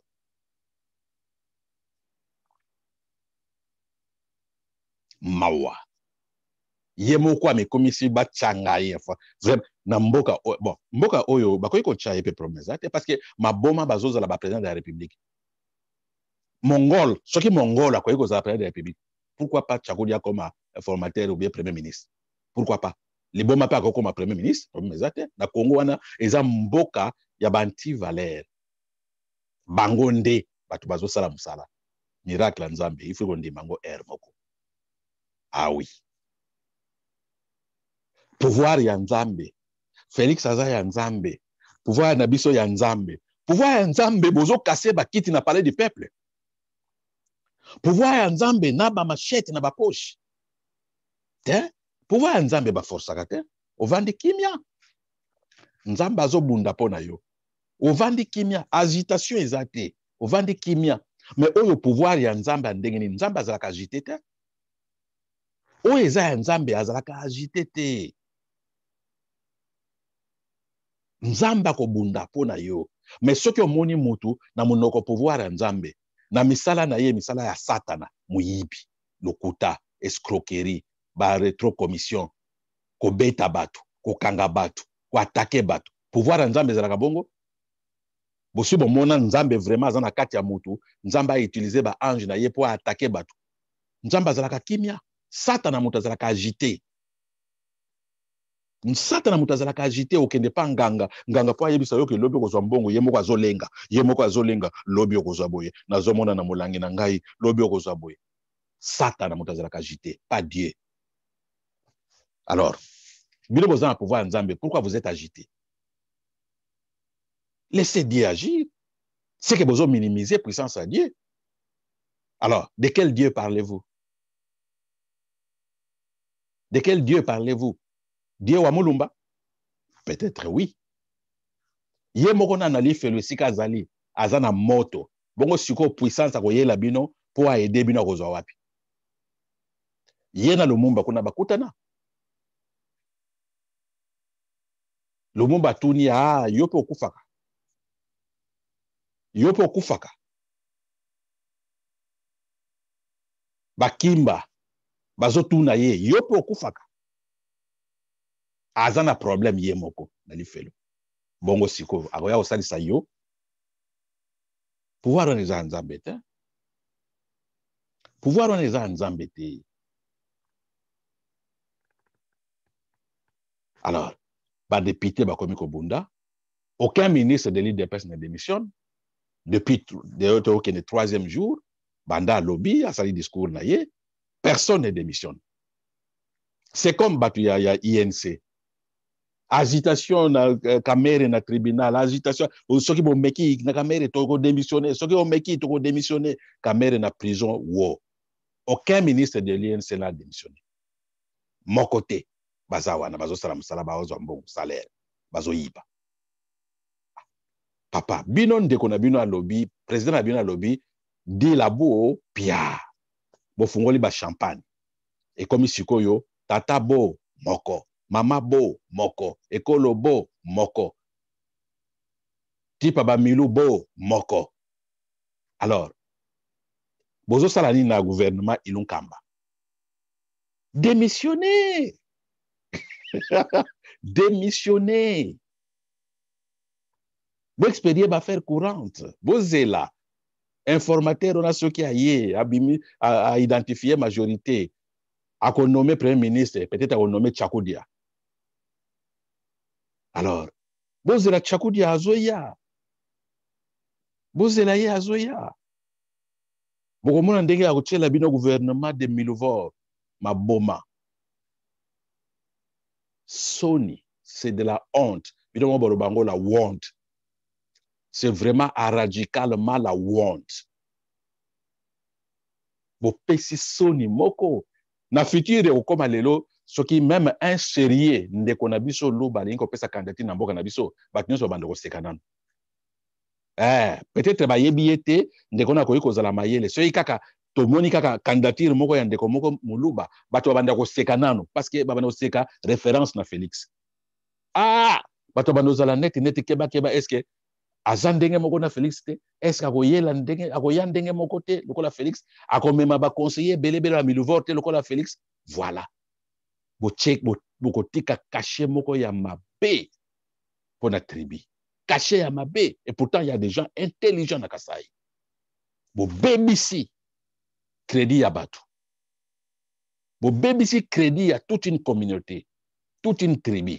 Mawa. Yemoko amekomisi ba tchangai vraiment na mboka bon mboka oyo bakoki ko tcha epe promesa parce que maboma bazoza la ba président de la République Mongol soki Mongol akoki ko za président de la République pourquoi pas Tchakodia comme informateur ou bien premier ministre pourquoi pas les boma pa comme premier ministre promesa na Congo wana eza mboka ya banti valeur bangonde batu bazo sala musala miracle nzambe il faut qu'on dit mango air moko ah oui pouvoir ya Nzambe. Félix aza ya Nzambe. Pouvoir na biso ya Nzambe. Pouvoir ya Nzambe bozo kase ba kiti na palais du peuple. Pouvoir ya Nzambe na ba machette na ba poche. Te? Pouvoir ya Nzambe ba force te. Ovandi kimia. Nzambe azo bunda pona yo. Ovandi kimia, agitation ezate. Ovandi kimia. Mais oyo pouvoir ya Nzambe andenge ni Nzambe azalaka agité te. Oyo eza ya Nzambe azalaka agité te. Nzamba ko bunda pona yo. Mais soki omoni mutu na monoko pouvoir ya Nzambe, na misala na ye misala ya satana, muyibi, lokuta, escroquerie, ba retro commission, ko beta batu, ko kanga batu, ko attaquer batu. Pouvoir ya Nzambe ezalaka bongo. Bosi bomona Nzambe vraiment aza na kati ya mutu, Nzamba a utilisé ba ange na ye po attaquer batu. Nzamba azalaka kimia, satana mutu azalaka agité. Satana mutu azalaka agité okende pa nganga po ayebisa yo ke lobi okozwa mbongo ye moko azolenga lobi okozwa boye nazomona na molangi na ngai lobi okozwa boye satana mutu azalaka agité pas Dieu. Alors bino boza na pouvoir Nzambe pourquoi vous êtes agité? Laissez Dieu agir. C'est que vous minimiser puissance à Dieu. Alors de quel Dieu parlez-vous? De quel Dieu parlez-vous? Dieu wa mulumba? Peut-être oui. Ye moko na nali felo sika azali azana moto. Bongo siko puissance akoyela bino po aider bino kozwa wapi. Ye na Lumumba kuna bakutana. Lumumba tuni yo pe okufaka. Yopo kufaka. Bakimba. Bazotuna ye. Yopo kufaka. Azana problem ye moko. Nali felo. Bongo siko. Agoya osalisa yo. Pouvoir on eza nzambe te. Pouvoir on eza nzambe te. Alors, député bakomi kobunda. Aucun ministre de l'IDPS ne démissionne. Depuis le troisième jour, banda lobby a sali discours na ye, personne ne démissionne. C'est comme batu ya INC. Agitation na kamere na tribunal, agitation soki bo meki na kamere toko démissionner, soki o meki toko démissionner, kamere na prison wo. Aucun ministre de l'INC n'a démissionné. Mon côté, bazawa na bazo sala musala bazo mbongo salaire, bazo yiba. Papa, bino ndeko na bino a lobby, président na bino a lobby, di la bo pia. Bo fungoli ba champagne. Et comme sikoyo, tata bo moko, mama bo moko, ekolo bo moko. Tipa ba milu bo moko. Alors, bozo salani na gouvernement ilunkamba. Démissionnez. Démissionnez. Vous expédiez ma faire courante. Vous êtes là. Informateur, on a ceux qui a identifié majorité, a nommé Premier ministre, peut-être a nommé Tchakoudia. Alors, vous êtes là, Tchakoudia Azoya. Vous êtes là, Azoya. Vous avez le gouvernement de Milouvor, ma boma. Sony, c'est de la honte. La honte. C'est vraiment radicalement la honte. Bo pesi Sony moko. Na futur au comme lelo, ce qui même un sérieux ndeko na biso loba linko pesa candidature na mboka na biso, batinyo bando sekanan. Peut-être ba yebiete ndeko na koyi kozala mayele. So ikaka to moni kaka candidature moko ya ndeko moko muluba, bato banda ko sekanano parce que ba bando seka référence na Félix. Bato bando zala net keba est-ce que azandenge moko na Félix te, est-ce akoyela ndenge akoya ndenge moko te lokola Félix, akomema ba conseiller belebele la Milouvor te lokola Félix. Voilà. Bo check bo kotika caché moko ya mabe pour na tribu. Caché ya mabe, et pourtant il y a des gens intelligents na Kasai. Bo BBC crédit ya bato. Bo BBC crédit ya toute une communauté, toute une tribu.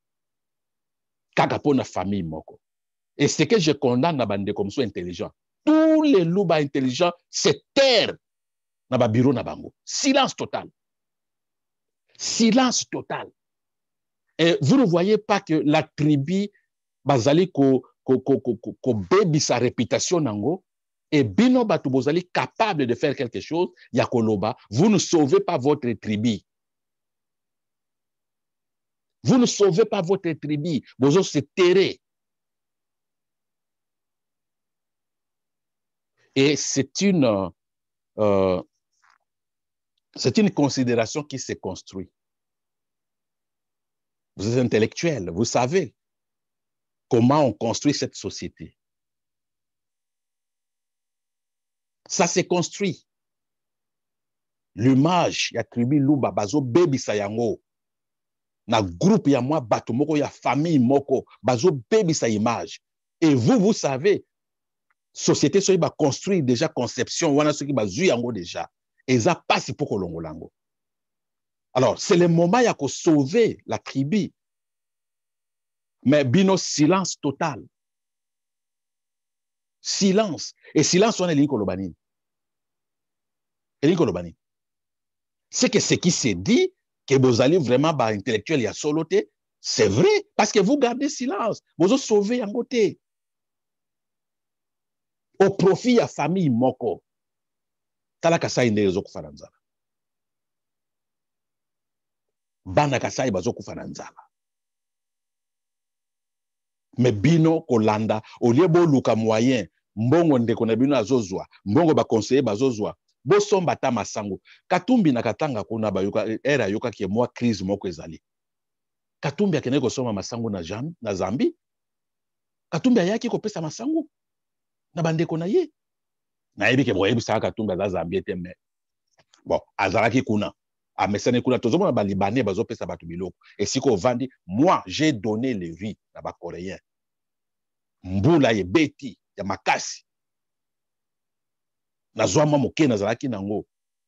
Kaka pona famille moko. Et ce que je condamne à bande comme ça intelligent. Tous les loups intelligents se tairent dans le bureau na bango. Silence total. Silence total. Et vous ne voyez pas que la tribu bazali ko baby sa réputation nango et bino batu bozali capable de faire quelque chose ya koloba, vous ne sauvez pas votre tribu. Vous ne sauvez pas votre tribu. Bozo se terrer. Et c'est une considération qui se construit. Vous êtes intellectuel, vous savez comment on construit cette société. Ça s'est construit. L'image, ya tribu luba bazo baby sayango. Na groupe ya moi bato moko ya famille moko bazo baby sa image. Et vous savez, société so ba construire déjà conception wana ce qui bazu yango déjà. Et ça passe pour kolongolango. Alors, c'est le moment ya ko sauver la tribu. Mais bino silence total. Silence. Et silence, on est l'inkolobani. C'est que ce qui s'est dit, que vous allez vraiment bah, intellectuel, il y a soloté, c'est vrai, parce que vous gardez silence. Vous avez sauvé en côté. Au profit de la famille moko. Tala kasai ne zo kufa nzala. Bana kasai bazo kufa nzala. Mais bino kolanda, au lieu bo luka moyen, mbongo ndeko na bino azozwa, mbongo ba conseiller bazozwa, bo somba ta masango. Katumbi na katanga kuna ba yoka era yoka ki moi crise moko ezali. Katumbi akene ko soma masango na Zambi. Katumbi ayaki ko pesa masango na bandeko na ye. Nayebi ke boyebi sa Katumbi za Zambie te mais bon azalaki kuna amesane kuna tozomona ba libanais bazopesa bato biloko esiko ovandi. Moi j'ai donné le riz na ba coréen mbula ye beti ya makasi nazwama moke nazalaki nango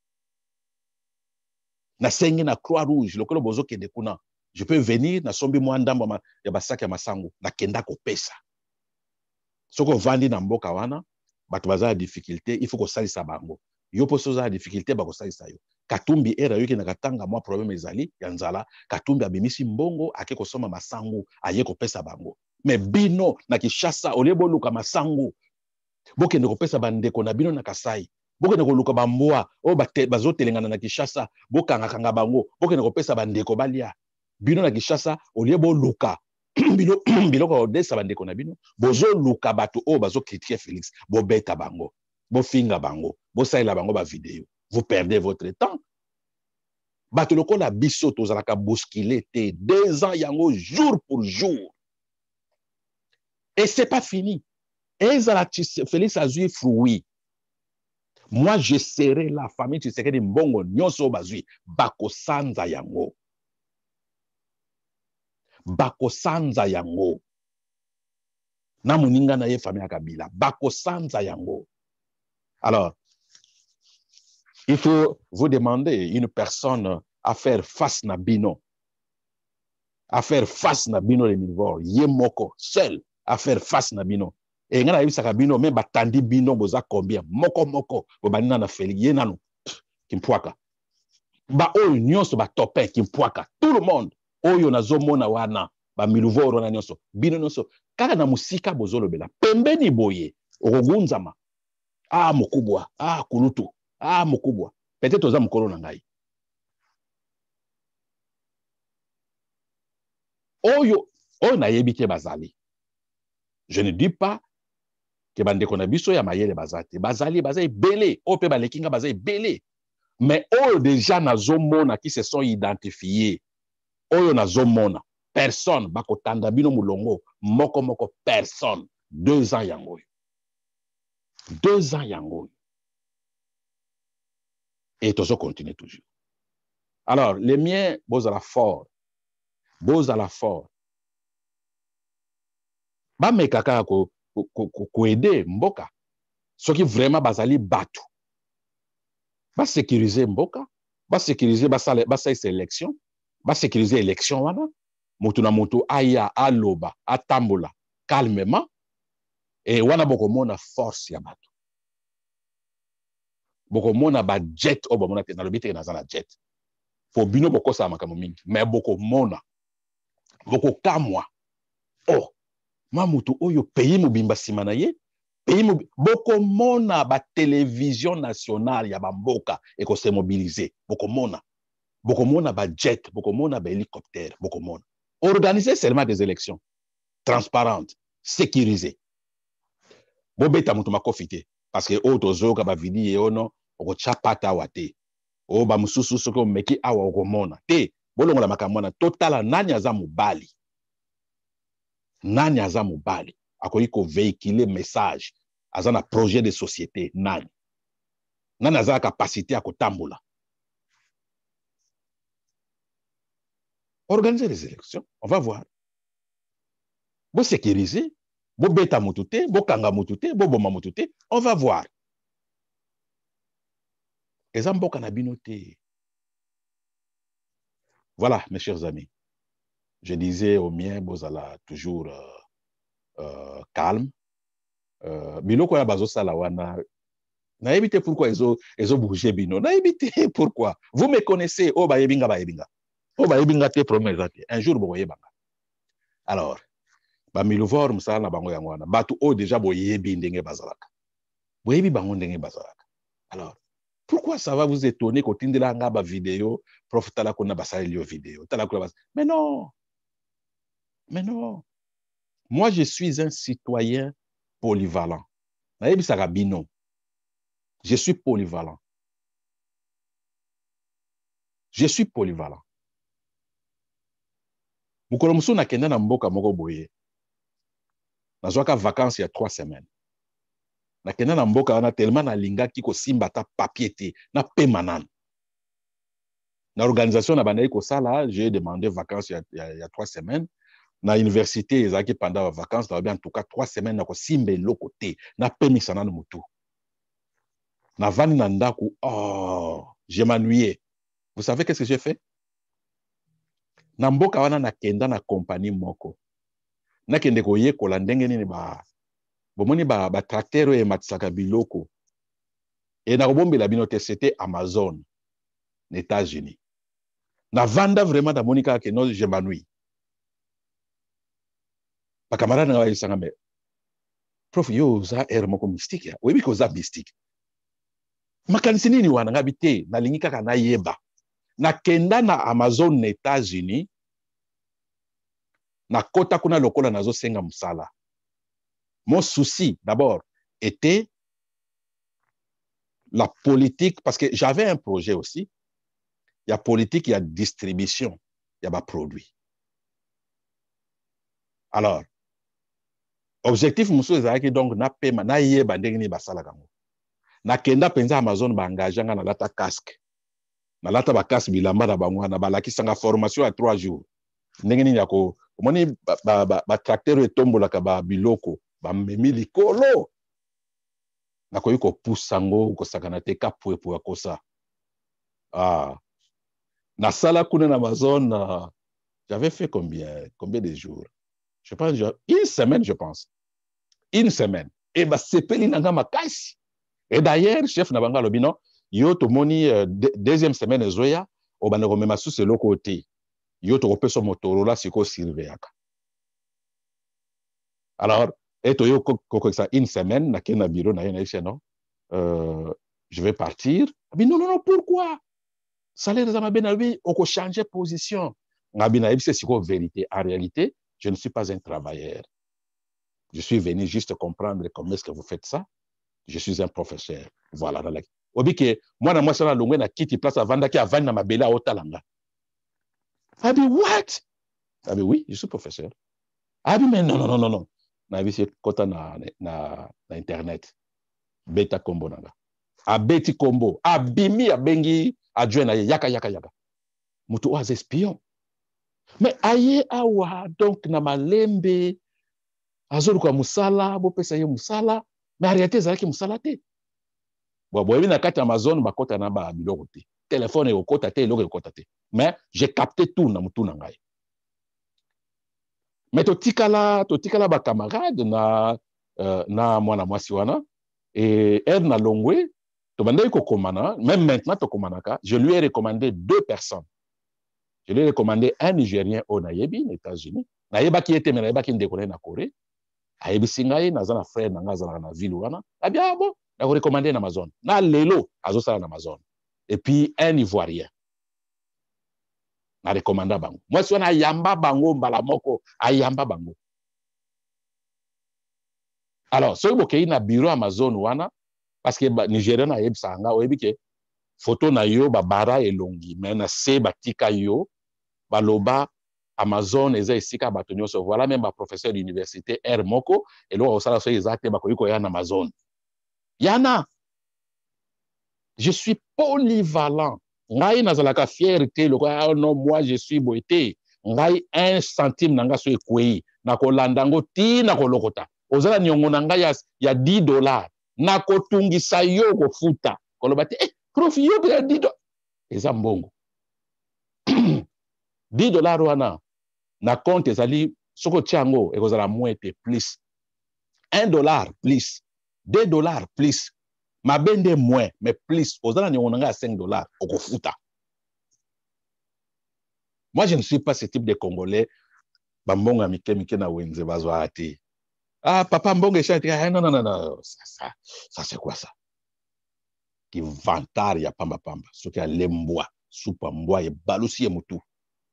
nasengi na Croix Rouge lokolo bozo kende kuna je peux venir na sombi mwa ndambo ya basaki ya masango na kenda kopesa soko vandi na mboka wana bato baza ya difficulté il faut ko salisa bango yo poso za difficulté ba ko salisa yo. Katumbi era yoki na katanga mwa problème ezali ya nzala Katumbi abimisi mbongo ake kosoma masango aye kopesa bango mais bino na Kinshasa olebo luka masango bokende kopesa bandeko na bino na Kasai bokende koluka bambwa o bazotelengana na Kinshasa bokanga bango bokende kopesa bandeko balia bino na Kinshasa olebo luka biloko odesa bandeko na bino bozo luka bato o bazo critiquer Félix bobeta bango bofinga bango bosalela bango ba vidéo. Vous perdez votre temps. Bato lokola biso tozalaka bousculer te 2 ans yango jour pour jour et c'est pas fini. Et Félix azui fruit. Moi je serai la famille Tshisekedi mbongo nyonso bazui bakosanza yango. Bakosanza yango. Na muninga na ye famille Kabila bakosanza yango. Alors il faut vous demander une personne à faire face na bino. À faire face na bino le niveau ye moko seul à faire face na bino. Et ngana yebisaka bino me batandi bino boza combien moko bobanina na Félix ye nanu kimpwaka ba oyo nyonso ba topin kimpwaka tout le monde oyo nazomona wana ba miluvoro na nyonso bino nyonso kaka na musika bozolobela pembeni boye okogunzama mokubwa kulutu mokubwa peut-être oza mokolo na ngai oyo nayebi te bazali. Je ne dis pas que bandeko na biso ya mayele bazate bazali belé o pe balekinga bazali belé mais oyo déjà nazomona qui se sont identifiés oyo nazomona personne bakotanda bino mulongo moko personne 2 ans yango 2 ans yango et tozo continue toujours. Alors les miens bozala fort ba mekaka ko aider mboka soki vraiment bazali batu ba sécuriser mboka ba sécuriser ba sélection ba sécuriser élection wana mutu na mutu aya aloba atambola calmement et wana bokomona force ya batu bokomona ba jet o bomona te na lobite na zala jet po bino bokosa makambo mingi mais bokomona bokokamwa mamutu oyo pays mobimba sima na ye pays bokomona ba télévision nationale ya bamboka et ko se mobiliser bokomona ba jet bokomona ba hélicoptère bokomona organiser seulement des élections transparentes sécurisées bobeta mutu makofite parce que tozoka ba vidéo ono okochapata wate ba mususu soko meki awa okomona te bolongola makambo na totala nani aza mobali akoki ko véhiculer message aza na projet de société nani aza na capacité à kotambola. Organiser les élections, on va voir. Bo sécuriser, bo beta mutute, bo kanga mutute, bo boma mutute, on va voir. Ezamboka na binote. Voilà, mes chers amis. Je disais au mien, bozala toujours calme. Biloko ya bazo sala wana. Na éviter pourquoi ezo bouger bino. Na éviter pourquoi. Vous me connaissez, ba yebinga. O ba yebinga te promesse te. Un jour bo yebanga. Alors, ba miluvor musala na bango yango wana. Batu o déjà bo yebi ndenge bazalaka. Bo yebi bango ndenge bazalaka. Alors, pourquoi ça va vous étonner quand tindela nga ba vidéo, prof tala kona basala lio vidéo. Tala kona bas. Mais non. Moi je suis un citoyen polyvalent. Na yebi saka bino. Je suis polyvalent. Mukolo musu na kenda na mboka moko boye. Nazwaka vacances il y a 3 semaines. Na kenda na mboka wana tellement na lingaki ko simba ta papier te na pema nanu. Na organisation na bandai ko sala, j'ai demandé vacances il y a 3 semaines. Na université ezaki pendant les vacances, en tout cas 3 semaines na ko simbe loko te na pemisa nanu mutu. Na vani na ndaku, oh, je m'ennuyais. Vous savez qu'est-ce que j'ai fait? Na mboka wana na kenda na compagnie moko. Na kende ko yekola ndenge nini ba bomoni ba tracteur e matisaka biloko. Et na kobombela bino te c'était Amazon, aux États-Unis. Na vanda vraiment da monika ke no je m'ennuie. Ba camarade na isanga me. Prof yo za air moko mystique ya. Oui biko za mystique. Makanisi nini wana ngabi te na lingi kaka na yeba. Na kenda na Amazon aux États-Unis. Na kota kuna lokola nazo senga musala. Mon souci d'abord était la politique, parce que j'avais un projet aussi. Il y a politique, il y a distribution, il y a des produits. Alors, objectif musu ezaki donc na pema na yeba ndenge ni basala kango. Na kenda penza Amazon ba engagé nga na lata casque. Na lata ba casque bilamba na bango na balaki sanga formation à 3 jours. Ndenge ni yako omoni ba tracteur etombola ka ba biloko ba memi likolo. Na koyi ko pusango ko sakana te kapwe pour kosa. Ah. Na sala kuna na Amazon, j'avais fait combien de jours? Je pense une semaine, je pense. Une semaine. Et bah sepeli nanga makasi. Et d'ailleurs, chef na banga lobino, yo to moni deuxième semaine ezoya, obana ko mema sous le côté. Yo to kopé so Motorola siko surveillaka. Alors, et to yo ko ça une semaine na kena bureau na yena non. Je vais partir. Mais non, pourquoi? Salaire de Zamabenabi, on peut changer position. C'est quoi vérité? En réalité, je ne suis pas un travailleur. Je suis venu juste comprendre comment est-ce que vous faites ça. Je suis un professeur. Voilà. Obi que moi, moi, ça na longwe na kiti place à vanda qui a vanda ma bela otalanga. Ah bi what? Ah bi oui, je suis professeur. Ah bi mais non. Na bi c'est kota na internet. Beta combo nanga. A beti combo. A bimi a bengi adjoint na yaka. Mutu oaz espion. Mais aye awa donc na malembe azolu kwa musala bo pesa ye musala mais en réalité ezalaki musala te. Bon boyebi na kati Amazon bakota na ba biloko te. Téléphone e okota te eloko ekota te. Mais j'ai capté tout na mutu na ngai. Mais totikala ba camarade na mwana mwasi wana et elle na longwe to bandai ko komana même maintenant to komanaka je lui ai recommandé 2 personnes. Je lui ai recommandé un Nigérien au Nayebi, aux États-Unis. Nayeba qui était, mais Nayeba qui décollait na Corée. Ayebi Singaï, Nazana frère, Nangazana na ville wana. Ah bien, bon, je vais recommander Amazon. Na Lelo, Azosala na Amazon. Et puis, un Ivoirien. Na recommanda bango. Moi, si on a Yamba bango, Mbalamoko, Ayamba bango. Alors, ce qui est na bureau Amazon wana, parce que Nigérien na Ayebi Sanga, Ayebi que photo na yo, bara elongi, mais na se batika yo, baloba Amazon eza esika bato nyonso. Voilà même ma professeur d'université R moko et là osala so exacte bakoyiko ya na Amazon. Yana. Je suis polyvalent. Ngai nazalaka fierté le non moi je suis boité. Ngai 1 centime nanga so ekwei na kolandango ti na kolokota. Ozala nyongo nanga ya $10 na kotungisa yo kofuta. Koloba te prof yo ya $10. Eza mbongo. $10 wana na compte ezali soko tiango ekozala moins plus $1 plus $2 plus mabende moins mais plus ozala nyongo nanga $5 okofuta. Moi je ne suis pas ce type de Congolais bambonga mike na wenze bazwa ati ah papa mbonga chati non ça c'est quoi ça qui vantar ya pamba soki alembwa supa mbwa e balusi e mutu.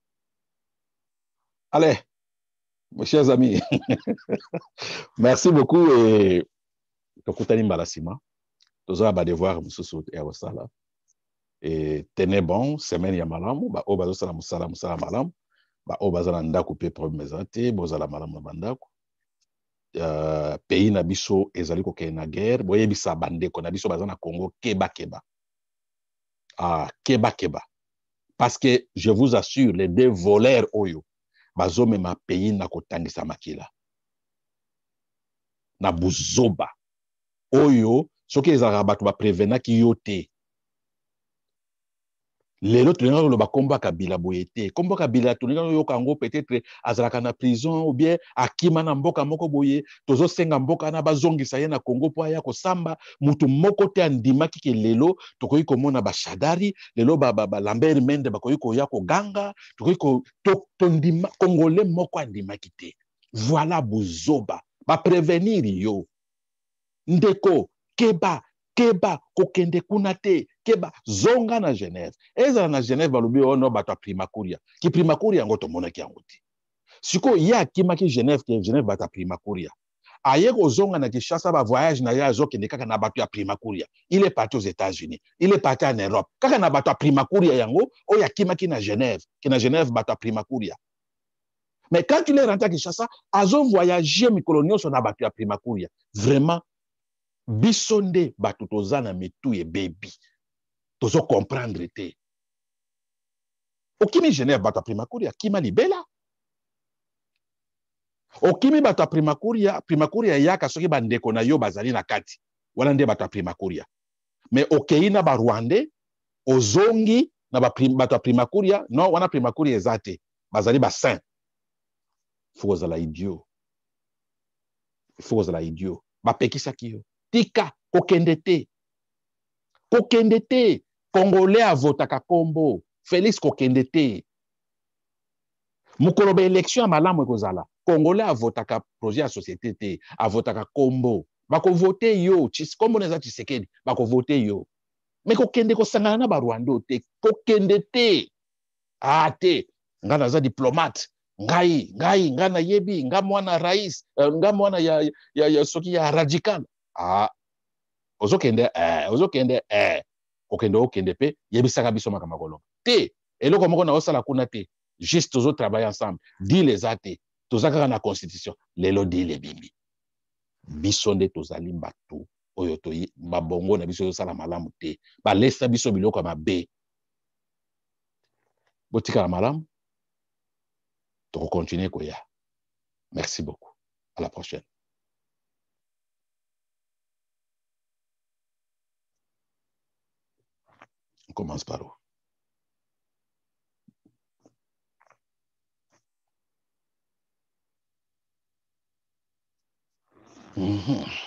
Allez, mes chers amis, merci beaucoup et tokutani mbalasima. Toza ba devoir mususu ya wasala. Et tenez bon, semaine ya malamu, ba obazo sala musala malamu, ba obazo na ndaku pe problème ezate, bozala malamu na bandaku. pays na biso ezali kokende na guerre boyebisa bandeko na biso baza na Congo keba keba. Keba keba. Parce que je vous assure les deux voleurs oyo bazomema pays na kotangisa makila na buzoba oyo soki ezalaka bato baprevenaki yo te. Lelo tulinga koloba Kombo Kabila boye te. Kombo Kabila tulinga yoka yango peut-être azalaka na prison ou bien akima na mboka moko boye tozo senga mboka na bazongisa ye na Congo po aya kosamba mutu moko te andimaki ke lelo tokoki komona ba Shadari lelo ba Lambert Mende bakoki koya ko ganga tokoki ko tondima congolais moko andimaki te. Voilà buzoba ba prévenir yo ndeko keba keba kokende kuna te keba zonga na Genève ezala na Genève balobi ono bato primakuria ki primakuria yango tomonaki yango te siko ye akimaki Genève ke Genève bato primakuria aye kozonga na Kinshasa ba voyage na ye azokende kaka na bato ya primakuria il est parti aux États-Unis il est parti en Europe kaka na bato primakuria yango oyo akimaki na Genève ki na Genève bato primakuria. Mais quand il est rentré à Kinshasa azo voyager mikolo nyonso na bato ya primakuria. Vraiment bisonde bato toza na mitu ye baby tozo comprendre te okimi Genève bato primakuria kima libela okimi bato primakuria yaka soki bandeko na yo bazali na kati wana nde bato primakuria. Mais okei na ba Rwandais ozongi na bato primakuria non wana primakuria ezate bazali ba saint. Faut la idiot bapekisaki yo tika kokende te congolais avotaka Kombo Félix kokende te mukolo ba élection ya malamu ekozala congolais avotaka projet ya société te avotaka Kombo bakovote yo Kombo neza Tshisekedi bakovote yo. Mais kokende kosangana na ba Rwanda te kokende te te nga naza diplomate ngai na yebi nga mwana rais nga mwana ya soki ya radical ozokende okende pe yebisaka biso makambo kolonga te eloko moko na osala kuna te juste tozo travailler ensemble deal ezate toza kaka na constitution lelo deal ebimbi biso nde tozali bato oyo toyi babongo na biso yosala malamu te balesa biso biloko mabe botikala malamu toko continuer koya. Merci beaucoup. À la prochaine. On commence par où?